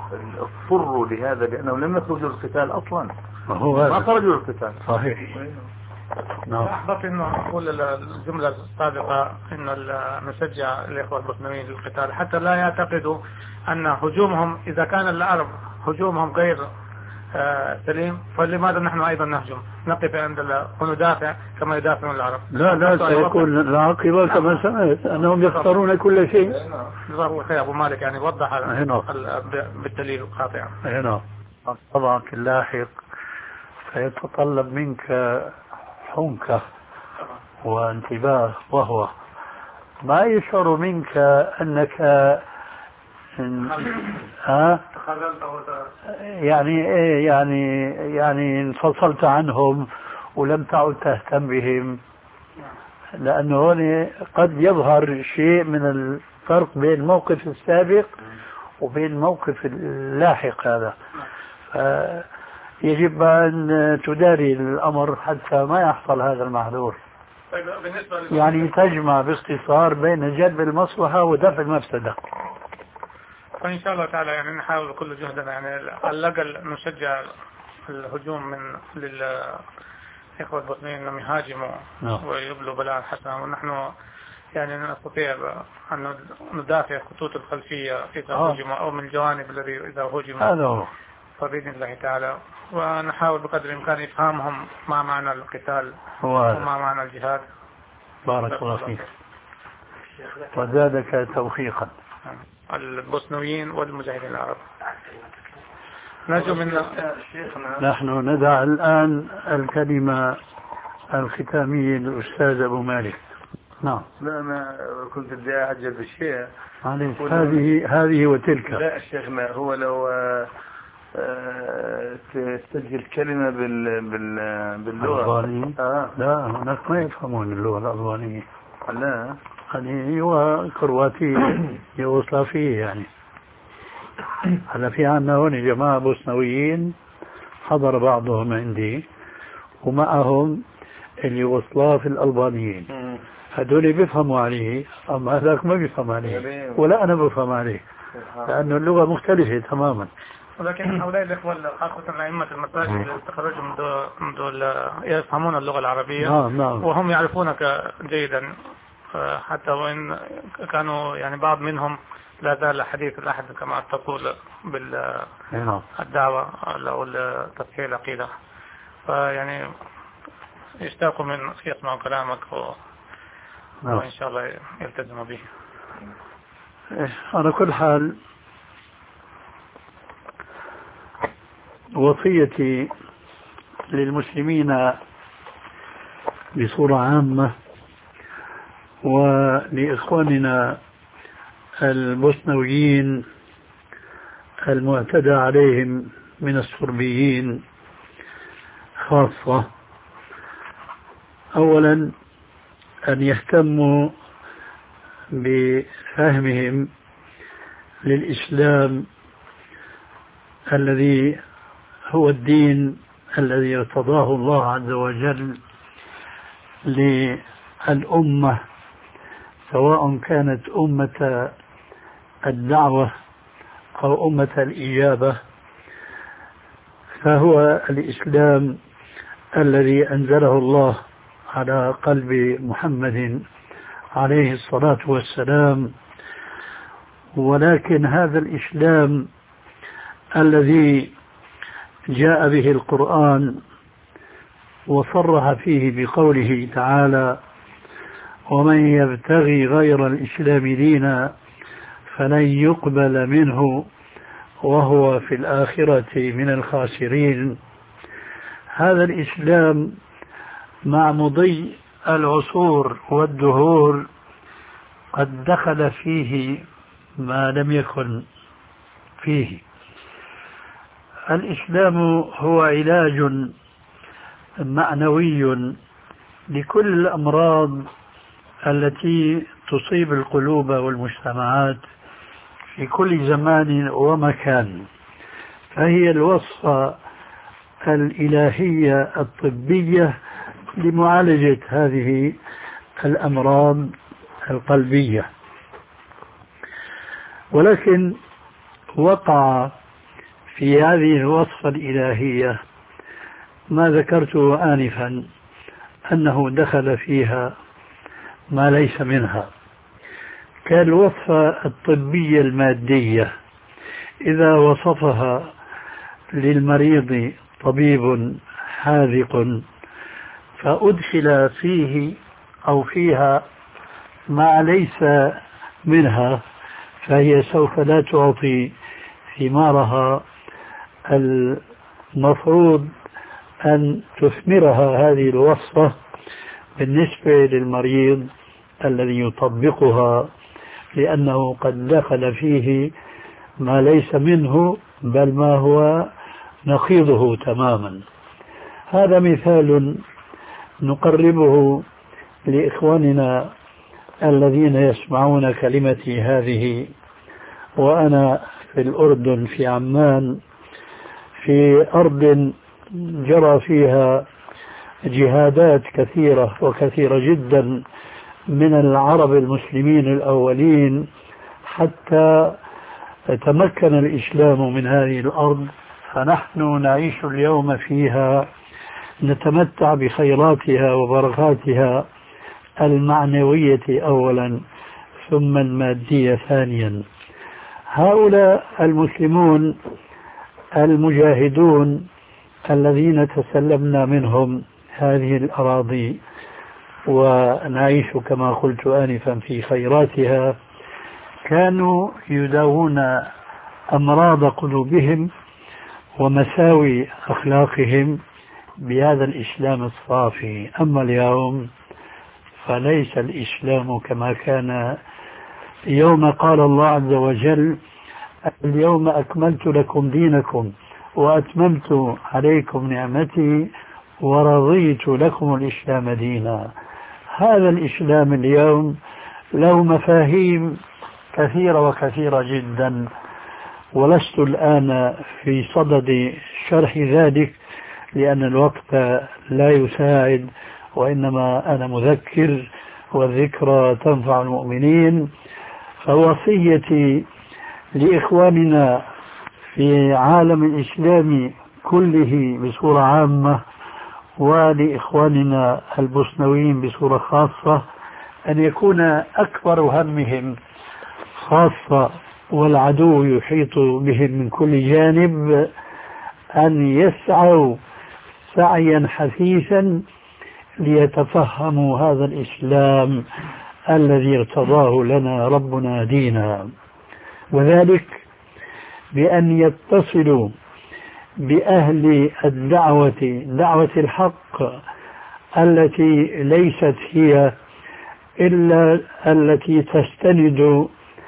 اضطروا لهذا لأنهم لم يخرجوا القتال أصلا، هو ما خرجوا القتال. صحيح. نعم. أحببت إنه أقول الجملة السابقة إنه نشجع الإخوة المسلمين للقتال حتى لا يعتقدوا أن هجومهم إذا كان العرب هجومهم غير سليم فلماذا نحن أيضا نهجم نقف عند وندافع كما يدافعون العرب. لا لا سيكون العاقبة كما سمعت أنهم يختارون كل شيء. جزاه خير أبو مالك يعني وضح بالدليل القاطع. هنا طبعا اللاحق سيتطلب منك حنكة وانتباه، وهو ما يشعر منك أنك ها يعني ايه يعني يعني انفصلت عنهم ولم تعد تهتم بهم، لأنه هون قد يظهر شيء من الفرق بين الموقف السابق وبين الموقف اللاحق هذا. يجب أن تداري الأمر حتى ما يحصل هذا المحذور. يعني تجمع باختصار بين جلب المصلحة ودفع المفسدة. فإن شاء الله تعالى يعني نحاول بكل جهدنا يعني على الأقل نشجع الهجوم من للإخوة المسلمين أنهم يهاجموا ويبلوا بلاء حسنا، ونحن يعني نستطيع أن ندافع خطوط الخلفية إذا هجموا أو من الجوانب الذي إذا هجموا فبإذن الله تعالى، ونحاول بقدر الإمكان إفهامهم ما معنى القتال وما معنى الجهاد. بارك الله فيك وزادك توفيقا. البوسنويين والمجاهدين العرب. نرجو من نحن ندع الآن الكلمة الختامية للأستاذ أبو مالك. نعم. لا أنا كنت بدي أعجب بالشيء هذه هذه وتلك. لا شيخنا هو لو تسجل كلمة بال بال باللغة آه. لا هناك ما يفهمون اللغة الألبانية. لا يعني هو كرواتي يوغوسلافية يعني. هلا في عنا هون جماعة بوسنويين حضر بعضهم عندي ومعهم اليوغوسلاف الألبانيين، هذول بيفهموا عليه أما هذاك ما بيفهم عليه ولا أنا بفهم عليه لأنه اللغة مختلفة تماما. ولكن هؤلاء الإخوة خاصة أئمة المساجد اللي تخرجوا من دول يفهمون اللغة العربية. نعم نعم. وهم يعرفونك جيدا حتى وإن كانوا يعني بعض منهم لا زال حديث الأحد كما تقول بالدعوة أو تصحيح العقيدة، فيعني يشتاقوا من يسمعوا كلامك و... وإن شاء الله يلتزموا به. على كل حال وصيتي للمسلمين بصورة عامة ولإخواننا البوسنويين المعتدى عليهم من الصربيين خاصة، أولا أن يهتموا بفهمهم للإسلام الذي هو الدين الذي ارتضاه الله عز وجل للأمة، سواء كانت أمة الدعوة أو أمة الإجابة، فهو الإسلام الذي أنزله الله على قلب محمد عليه الصلاة والسلام. ولكن هذا الإسلام الذي جاء به القرآن وصرح فيه بقوله تعالى: ومن يبتغي غير الإسلام دينا فلن يقبل منه وهو في الآخرة من الخاسرين. هذا الإسلام مع مضي العصور والدهور قد دخل فيه ما لم يكن فيه. الإسلام هو علاج معنوي لكل الأمراض التي تصيب القلوب والمجتمعات في كل زمان ومكان، فهي الوصفة الإلهية الطبية لمعالجة هذه الأمراض القلبية. ولكن وقع في هذه الوصفة الإلهية ما ذكرته آنفا أنه دخل فيها ما ليس منها، كالوصفة الطبية المادية إذا وصفها للمريض طبيب حاذق فأدخل فيه أو فيها ما ليس منها فهي سوف لا تعطي ثمارها المفروض أن تثمرها هذه الوصفة بالنسبة للمريض الذي يطبقها، لأنه قد دخل فيه ما ليس منه بل ما هو نقيضه تماما. هذا مثال نقربه لإخواننا الذين يسمعون كلمتي هذه وأنا في الأردن في عمان، في أرض جرى فيها جهادات كثيرة وكثيرة جدا من العرب المسلمين الأولين حتى تمكن الإسلام من هذه الأرض، فنحن نعيش اليوم فيها نتمتع بخيراتها وبركاتها المعنوية أولا ثم المادية ثانيا. هؤلاء المسلمون المجاهدون الذين تسلمنا منهم هذه الأراضي ونعيش كما قلت آنفا في خيراتها كانوا يداوون أمراض قلوبهم ومساوي أخلاقهم بهذا الإسلام الصافي. أما اليوم فليس الإسلام كما كان يوم قال الله عز وجل: اليوم أكملت لكم دينكم وأتممت عليكم نعمتي ورضيت لكم الإسلام دينا. هذا الإسلام اليوم له مفاهيم كثيرة وكثيرة جدا، ولست الآن في صدد شرح ذلك لأن الوقت لا يساعد، وإنما أنا مذكر والذكرى تنفع المؤمنين. فوصيتي لإخواننا في عالم الإسلام كله بصورة عامة ولإخواننا البوسنويين بصورة خاصة أن يكون أكبر همهم، خاصة والعدو يحيط بهم من كل جانب، أن يسعوا سعيا حثيثا ليتفهموا هذا الإسلام الذي ارتضاه لنا ربنا دينا، وذلك بأن يتصلوا بأهل الدعوة دعوة الحق التي ليست هي إلا التي تستند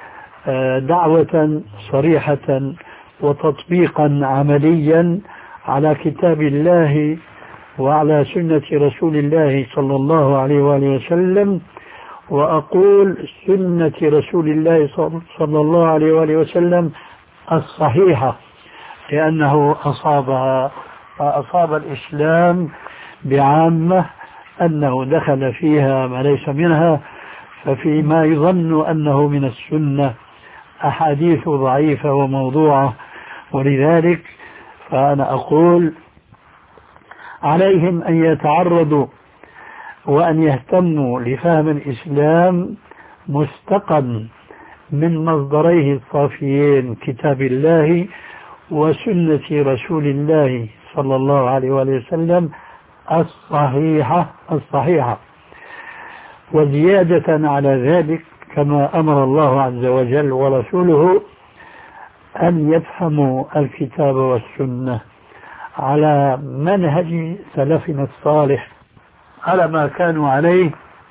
دعوة صريحة وتطبيقا عمليا على كتاب الله وعلى سنة رسول الله صلى الله عليه وآله وسلم. وأقول سنة رسول الله صلى الله عليه وآله وسلم الصحيحة، لأنه أصابها أصاب الإسلام بعامة أنه دخل فيها ما ليس منها، ففيما يظن أنه من السنة أحاديث ضعيفة وموضوعة. ولذلك فأنا أقول عليهم أن يتعرضوا وأن يهتموا لفهم الإسلام مستقا من مصدريه الصافيين كتاب الله وسنة رسول الله صلى الله عليه وآله وسلم الصحيحة الصحيحة وزيادة على ذلك كما أمر الله عز وجل ورسوله أن يفهموا الكتاب والسنة على منهج سلفنا الصالح على ما كانوا عليه،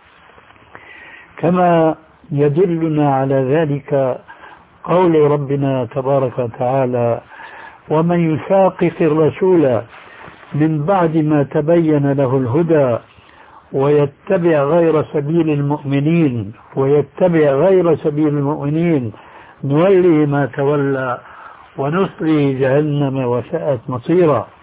كما يدلنا على ذلك قول ربنا تبارك وتعالى: ومن يشاقق الرسول من بعد ما تبين له الهدى ويتبع غير سبيل المؤمنين ويتبع غير سبيل المؤمنين نولي ما تولى ونصلي جهنم وساءت مصيرا.